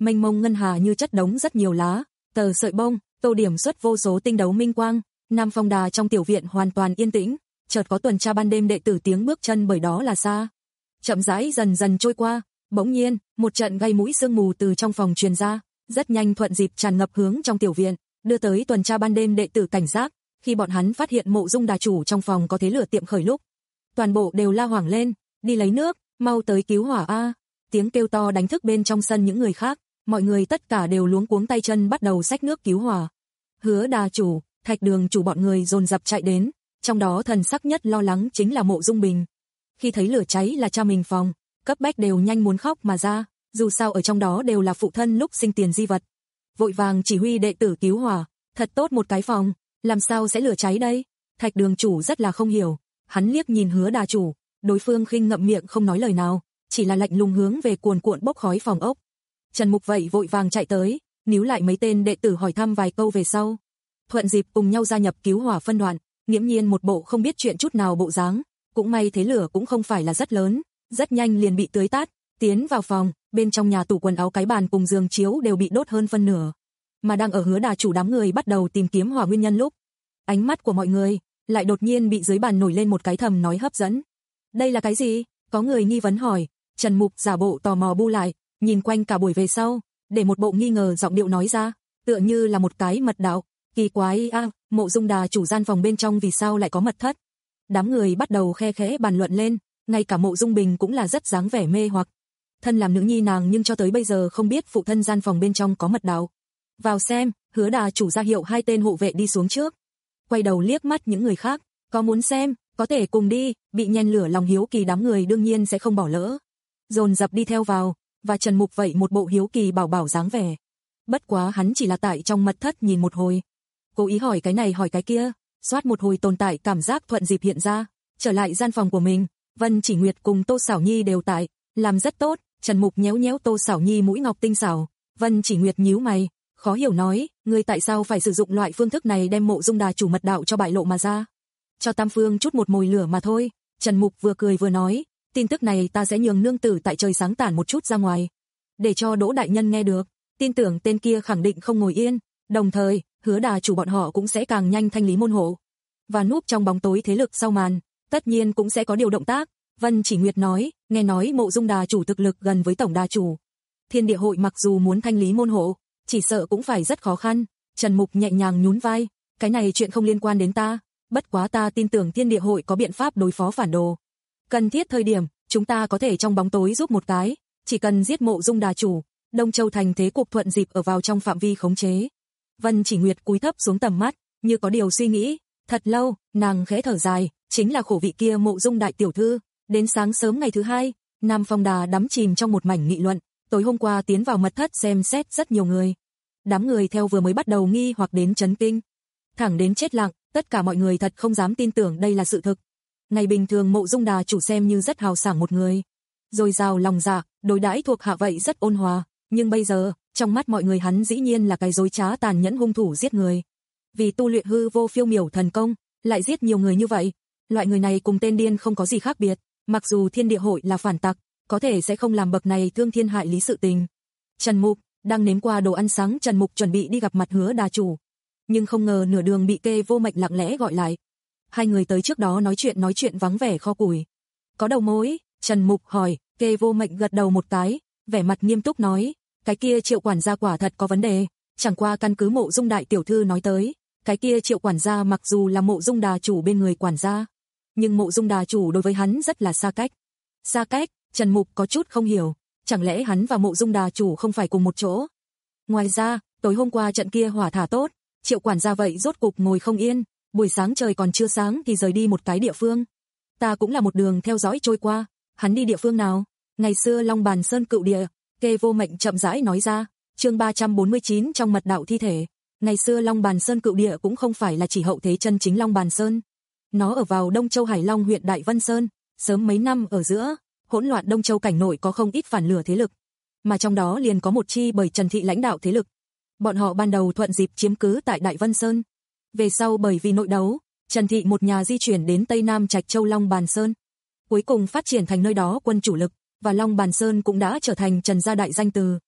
mênh mông ngân hà như chất đống rất nhiều lá, tờ sợi bông, tô điểm xuất vô số tinh đấu minh quang. Nam Phong Đà trong tiểu viện hoàn toàn yên tĩnh, chợt có tuần tra ban đêm đệ tử tiếng bước chân bởi đó là xa. Chậm rãi dần dần trôi qua, bỗng nhiên, một trận gây mũi sương mù từ trong phòng truyền ra, rất nhanh thuận dịp tràn ngập hướng trong tiểu viện, đưa tới tuần tra ban đêm đệ tử cảnh giác. Khi bọn hắn phát hiện Mộ Dung Đà chủ trong phòng có thế lửa tiệm khởi lúc, toàn bộ đều la hoảng lên, đi lấy nước, mau tới cứu hỏa a. Tiếng kêu to đánh thức bên trong sân những người khác, mọi người tất cả đều luống cuống tay chân bắt đầu xách nước cứu hỏa. Hứa Đà chủ, Thạch Đường chủ bọn người dồn dập chạy đến, trong đó thần sắc nhất lo lắng chính là Mộ Dung Bình. Khi thấy lửa cháy là cha mình phòng, cấp bách đều nhanh muốn khóc mà ra, dù sao ở trong đó đều là phụ thân lúc sinh tiền di vật. Vội vàng chỉ huy đệ tử cứu hỏa, thật tốt một cái phòng, làm sao sẽ lửa cháy đây? Thạch Đường chủ rất là không hiểu, hắn liếc nhìn Hứa Đà chủ, đối phương khinh ngậm miệng không nói lời nào, chỉ là lạnh lùng hướng về cuồn cuộn bốc khói phòng ốc. Trần Mục vậy vội vàng chạy tới, níu lại mấy tên đệ tử hỏi thăm vài câu về sau. Thuận dịp cùng nhau gia nhập cứu hỏa phân đoạn, nghiễm nhiên một bộ không biết chuyện chút nào bộ dáng, cũng may thế lửa cũng không phải là rất lớn, rất nhanh liền bị tưới tắt. Tiến vào phòng, bên trong nhà tủ quần áo cái bàn cùng giường chiếu đều bị đốt hơn phân nửa. Mà đang ở Hứa Đà chủ đám người bắt đầu tìm kiếm hỏa nguyên nhân lúc, ánh mắt của mọi người lại đột nhiên bị dưới bàn nổi lên một cái thầm nói hấp dẫn. Đây là cái gì? Có người nghi vấn hỏi. Trần Mục giả bộ tò mò bu lại, nhìn quanh cả buổi về sau, để một bộ nghi ngờ giọng điệu nói ra, tựa như là một cái mật đạo. Kỳ quái a, à, Mộ Dung Đà chủ gian phòng bên trong vì sao lại có mật thất? Đám người bắt đầu khe khẽ bàn luận lên, ngay cả Mộ Dung Bình cũng là rất dáng vẻ mê hoặc. Thân làm nữ nhi nàng nhưng cho tới bây giờ không biết phụ thân gian phòng bên trong có mật đạo. Vào xem, Hứa Đà chủ ra hiệu hai tên hộ vệ đi xuống trước. Quay đầu liếc mắt những người khác, có muốn xem, có thể cùng đi, bị nhen lửa lòng hiếu kỳ đám người đương nhiên sẽ không bỏ lỡ. Dồn dập đi theo vào, và Trần Mục vậy một bộ hiếu kỳ bảo bảo dáng vẻ. Bất quá hắn chỉ là tại trong mật thất nhìn một hồi, cố ý hỏi cái này hỏi cái kia, soát một hồi tồn tại cảm giác thuận dịp hiện ra, trở lại gian phòng của mình, Vân Chỉ Nguyệt cùng Tô Sảo Nhi đều tại, làm rất tốt. Trần Mục nhéo nhéo Tô Sảo Nhi mũi ngọc tinh xảo, Vân Chỉ Nguyệt nhíu mày, khó hiểu nói, ngươi tại sao phải sử dụng loại phương thức này đem Mộ Dung Đà chủ mật đạo cho bại lộ mà ra? Cho Tam Phương chút một mồi lửa mà thôi. Trần Mục vừa cười vừa nói, tin tức này ta sẽ nhường nương tử tại trời sáng tản một chút ra ngoài, để cho Đỗ đại nhân nghe được, tin tưởng tên kia khẳng định không ngồi yên, đồng thời, Hứa Đà chủ bọn họ cũng sẽ càng nhanh thanh lý môn hộ. Và núp trong bóng tối thế lực sau màn, tất nhiên cũng sẽ có điều động tác. Vân Chỉ Nguyệt nói, nghe nói Mộ Dung Đà chủ thực lực gần với tổng đà chủ. Thiên Địa hội mặc dù muốn thanh lý môn hộ, chỉ sợ cũng phải rất khó khăn. Trần Mục nhẹ nhàng nhún vai, cái này chuyện không liên quan đến ta, bất quá ta tin tưởng Thiên Địa hội có biện pháp đối phó phản đồ. Cần thiết thời điểm, chúng ta có thể trong bóng tối giúp một cái, chỉ cần giết Mộ Dung Đà chủ, Đông Châu thành thế cục thuận dịp ở vào trong phạm vi khống chế. Vân Chỉ Nguyệt cúi thấp xuống tầm mắt, như có điều suy nghĩ, thật lâu, nàng khẽ thở dài, chính là khổ vị kia Mộ Dung đại tiểu thư. Đến sáng sớm ngày thứ hai, Nam Phong Đà đắm chìm trong một mảnh nghị luận, tối hôm qua tiến vào mật thất xem xét rất nhiều người. Đám người theo vừa mới bắt đầu nghi hoặc đến chấn kinh, thẳng đến chết lặng, tất cả mọi người thật không dám tin tưởng đây là sự thực. Ngày bình thường Mộ Dung Đà chủ xem như rất hào sảng một người, rồi rào lòng dạ, đối đãi thuộc hạ vậy rất ôn hòa, nhưng bây giờ, trong mắt mọi người hắn dĩ nhiên là cái dối trá tàn nhẫn hung thủ giết người. Vì tu luyện hư vô phiêu miểu thần công, lại giết nhiều người như vậy, loại người này cùng tên điên không có gì khác biệt. Mặc dù Thiên Địa hội là phản tặc, có thể sẽ không làm bậc này thương thiên hại lý sự tình. Trần Mục đang nếm qua đồ ăn sáng, Trần Mục chuẩn bị đi gặp mặt Hứa Đà chủ, nhưng không ngờ nửa đường bị Kê Vô Mệnh lặng lẽ gọi lại. Hai người tới trước đó nói chuyện nói chuyện vắng vẻ kho củi. Có đầu mối? Trần Mục hỏi. Kê Vô Mệnh gật đầu một cái, vẻ mặt nghiêm túc nói, cái kia Triệu quản gia quả thật có vấn đề, chẳng qua căn cứ Mộ Dung đại tiểu thư nói tới, cái kia Triệu quản gia mặc dù là Mộ Dung Đà chủ bên người quản gia, nhưng Mộ Dung Đà chủ đối với hắn rất là xa cách. Xa cách? Trần Mục có chút không hiểu, chẳng lẽ hắn và Mộ Dung Đà chủ không phải cùng một chỗ? Ngoài ra, tối hôm qua trận kia hỏa thả tốt, Triệu quản gia vậy rốt cục ngồi không yên, buổi sáng trời còn chưa sáng thì rời đi một cái địa phương. Ta cũng là một đường theo dõi trôi qua, hắn đi địa phương nào? Ngày xưa Long Bàn Sơn cựu địa. Kê Vô Mệnh chậm rãi nói ra, chương ba trăm bốn mươi chín trong mật đạo thi thể. Ngày xưa Long Bàn Sơn cựu địa cũng không phải là chỉ hậu thế chân chính Long Bàn Sơn. Nó ở vào Đông Châu Hải Long huyện Đại Vân Sơn, sớm mấy năm ở giữa, hỗn loạn Đông Châu cảnh nội có không ít phản lửa thế lực, mà trong đó liền có một chi bởi Trần Thị lãnh đạo thế lực. Bọn họ ban đầu thuận dịp chiếm cứ tại Đại Vân Sơn. Về sau bởi vì nội đấu, Trần Thị một nhà di chuyển đến Tây Nam Trạch Châu Long Bàn Sơn, cuối cùng phát triển thành nơi đó quân chủ lực, và Long Bàn Sơn cũng đã trở thành Trần gia đại danh từ.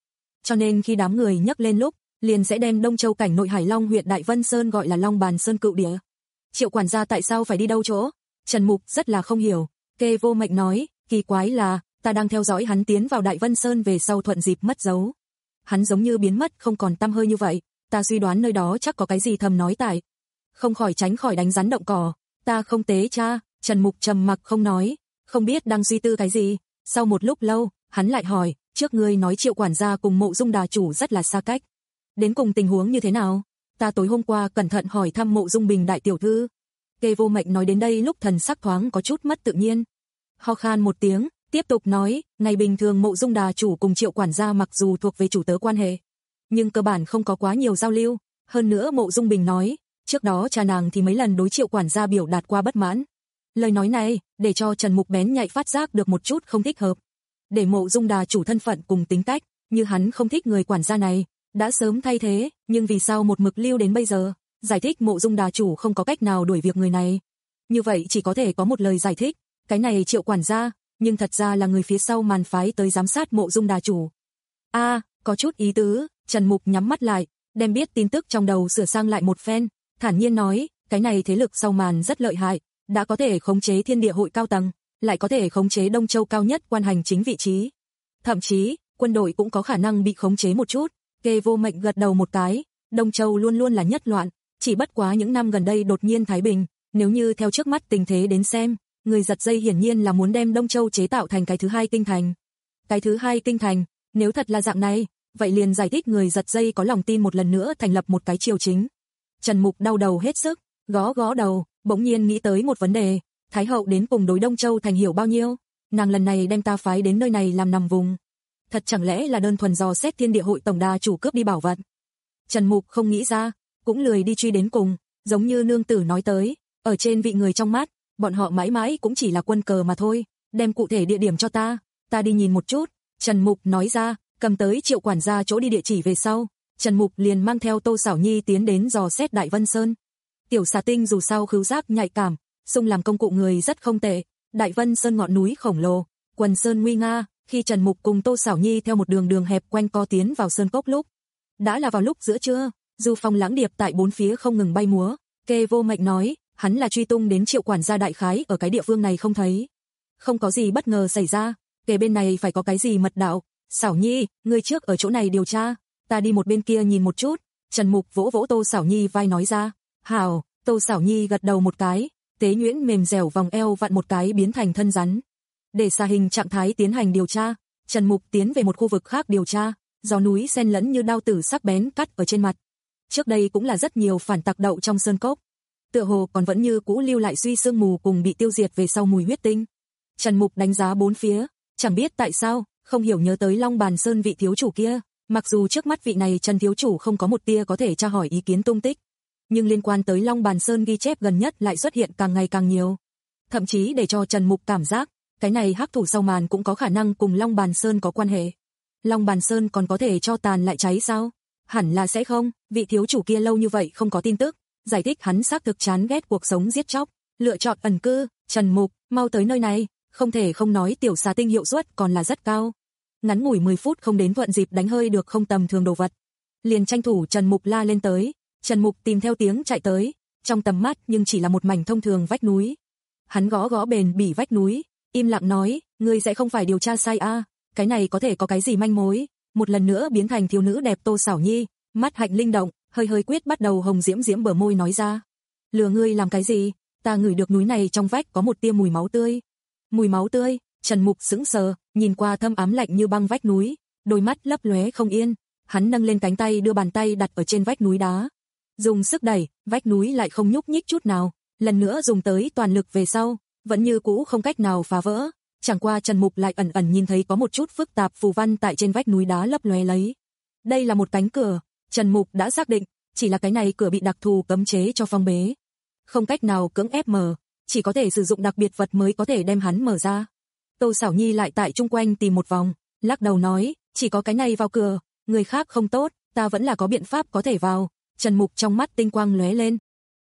cho nên khi đám người nhắc lên lúc, liền sẽ đem Đông Châu cảnh nội Hải Long huyện Đại Vân Sơn gọi là Long Bàn Sơn Cựu Địa. Triệu quản gia tại sao phải đi đâu chỗ? Trần Mục rất là không hiểu. Kê Vô Mệnh nói, kỳ quái là, ta đang theo dõi hắn tiến vào Đại Vân Sơn về sau thuận dịp mất dấu. Hắn giống như biến mất không còn tăm hơi như vậy, ta suy đoán nơi đó chắc có cái gì thầm nói tại. Không khỏi tránh khỏi đánh rắn động cỏ, ta không tế cha. Trần Mục trầm mặc không nói, không biết đang suy tư cái gì. Sau một lúc lâu, hắn lại hỏi, trước ngươi nói Triệu quản gia cùng Mộ Dung đà chủ rất là xa cách. Đến cùng tình huống như thế nào? Ta tối hôm qua cẩn thận hỏi thăm Mộ Dung Bình đại tiểu thư. Kê Vô Mệnh nói đến đây lúc thần sắc thoáng có chút mất tự nhiên. Ho khan một tiếng, tiếp tục nói, ngày bình thường Mộ Dung đà chủ cùng Triệu quản gia mặc dù thuộc về chủ tớ quan hệ, nhưng cơ bản không có quá nhiều giao lưu. Hơn nữa Mộ Dung Bình nói, trước đó cha nàng thì mấy lần đối Triệu quản gia biểu đạt qua bất mãn. Lời nói này, để cho Trần Mục bén nhạy phát giác được một chút không thích hợp. Để Mộ Dung đà chủ thân phận cùng tính cách, như hắn không thích người quản gia này, đã sớm thay thế, nhưng vì sao một mực lưu đến bây giờ? Giải thích Mộ Dung đà chủ không có cách nào đuổi việc người này. Như vậy chỉ có thể có một lời giải thích, cái này Triệu quản gia, nhưng thật ra là người phía sau màn phái tới giám sát Mộ Dung đà chủ. A, à, có chút ý tứ. Trần Mục nhắm mắt lại, đem biết tin tức trong đầu sửa sang lại một phen, thản nhiên nói, cái này thế lực sau màn rất lợi hại, đã có thể khống chế Thiên Địa hội cao tầng, lại có thể khống chế Đông Châu cao nhất quan hành chính vị trí. Thậm chí, quân đội cũng có khả năng bị khống chế một chút. Kê Vô Mệnh gật đầu một cái, Đông Châu luôn luôn là nhất loạn, chỉ bất quá những năm gần đây đột nhiên thái bình, nếu như theo trước mắt tình thế đến xem, người giật dây hiển nhiên là muốn đem Đông Châu chế tạo thành cái thứ hai kinh thành. Cái thứ hai kinh thành, nếu thật là dạng này, vậy liền giải thích người giật dây có lòng tin một lần nữa thành lập một cái triều chính. Trần Mục đau đầu hết sức, gõ gõ đầu, bỗng nhiên nghĩ tới một vấn đề, Thái hậu đến cùng đối Đông Châu thành hiểu bao nhiêu? Nàng lần này đem ta phái đến nơi này làm nằm vùng, thật chẳng lẽ là đơn thuần dò xét Thiên Địa hội tổng đà chủ cướp đi bảo vật? Trần Mục không nghĩ ra, cũng lười đi truy đến cùng, giống như nương tử nói tới, ở trên vị người trong mắt, bọn họ mãi mãi cũng chỉ là quân cờ mà thôi, đem cụ thể địa điểm cho ta, ta đi nhìn một chút. Trần Mục nói ra, cầm tới Triệu quản gia chỗ đi địa chỉ về sau, Trần Mục liền mang theo Tô Xảo Nhi tiến đến dò xét Đại Vân Sơn. Tiểu xà tinh dù sao khứu giác nhạy cảm, xung làm công cụ người rất không tệ. Đại Vân Sơn ngọn núi khổng lồ, quần sơn nguy nga, khi Trần Mục cùng Tô Xảo Nhi theo một đường đường hẹp quanh co tiến vào sơn cốc lúc, đã là vào lúc giữa trưa, du phong lãng điệp tại bốn phía không ngừng bay múa. Kê Vô Mệnh nói, hắn là truy tung đến Triệu quản gia đại khái ở cái địa phương này không thấy. Không có gì bất ngờ xảy ra, kề bên này phải có cái gì mật đạo. Xảo Nhi, ngươi trước ở chỗ này điều tra, ta đi một bên kia nhìn một chút. Trần Mục vỗ vỗ Tô Xảo Nhi vai nói ra. Hảo. Tô Xảo Nhi gật đầu một cái, tế nhuyễn mềm dẻo vòng eo vặn một cái biến thành thân rắn. Để xà hình trạng thái tiến hành điều tra, Trần Mục tiến về một khu vực khác điều tra, gió núi xen lẫn như đao tử sắc bén cắt ở trên mặt. Trước đây cũng là rất nhiều phản tặc đậu trong sơn cốc, tựa hồ còn vẫn như cũ lưu lại suy sương mù cùng bị tiêu diệt về sau mùi huyết tinh. Trần Mục đánh giá bốn phía, chẳng biết tại sao, không hiểu nhớ tới Long Bàn Sơn vị thiếu chủ kia, mặc dù trước mắt vị này Trần thiếu chủ không có một tia có thể tra hỏi ý kiến tung tích, nhưng liên quan tới Long Bàn Sơn ghi chép gần nhất lại xuất hiện càng ngày càng nhiều. Thậm chí để cho Trần Mục cảm giác, cái này hắc thủ sau màn cũng có khả năng cùng Long Bàn Sơn có quan hệ. Long Bàn Sơn còn có thể cho tàn lại cháy sao? Hẳn là sẽ không, vị thiếu chủ kia lâu như vậy không có tin tức, giải thích hắn xác thực chán ghét cuộc sống giết chóc, lựa chọn ẩn cư. Trần Mục, mau tới nơi này, không thể không nói tiểu xà tinh hiệu suất còn là rất cao. Ngắn ngủi mười phút không đến thuận dịp đánh hơi được không tầm thường đồ vật. Liền tranh thủ Trần Mục la lên tới, Trần Mục tìm theo tiếng chạy tới, trong tầm mắt nhưng chỉ là một mảnh thông thường vách núi. Hắn gõ gõ bền bỉ vách núi, im lặng nói, ngươi sẽ không phải điều tra sai a, à? Cái này có thể có cái gì manh mối? Một lần nữa biến thành thiếu nữ đẹp Tô Xảo Nhi, mắt hạnh linh động, hơi hơi quyết bắt đầu hồng diễm diễm bờ môi nói ra. Lừa ngươi làm cái gì? Ta ngửi được núi này trong vách có một tia mùi máu tươi. Mùi máu tươi? Trần Mục sững sờ, nhìn qua thâm ám lạnh như băng vách núi, đôi mắt lấp lóe không yên. Hắn nâng lên cánh tay đưa bàn tay đặt ở trên vách núi đá, dùng sức đẩy, vách núi lại không nhúc nhích chút nào. Lần nữa dùng tới toàn lực về sau, vẫn như cũ không cách nào phá vỡ. Chẳng qua Trần Mục lại ẩn ẩn nhìn thấy có một chút phức tạp phù văn tại trên vách núi đá lấp lóe lấy. Đây là một cánh cửa, Trần Mục đã xác định, chỉ là cái này cửa bị đặc thù cấm chế cho phong bế, không cách nào cưỡng ép mở, chỉ có thể sử dụng đặc biệt vật mới có thể đem hắn mở ra. Tô Xảo Nhi lại tại chung quanh tìm một vòng, lắc đầu nói, chỉ có cái này vào cửa, người khác không tốt, ta vẫn là có biện pháp có thể vào. Trần Mục trong mắt tinh quang lóe lên.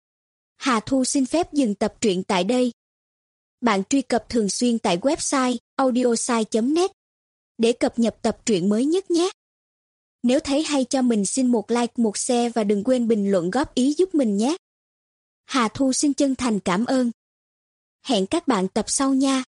Hà Thu xin phép dừng tập truyện tại đây. Bạn truy cập thường xuyên tại website audiosai chấm net để cập nhật tập truyện mới nhất nhé. Nếu thấy hay cho mình xin một like, một share và đừng quên bình luận góp ý giúp mình nhé. Hà Thu xin chân thành cảm ơn. Hẹn các bạn tập sau nha.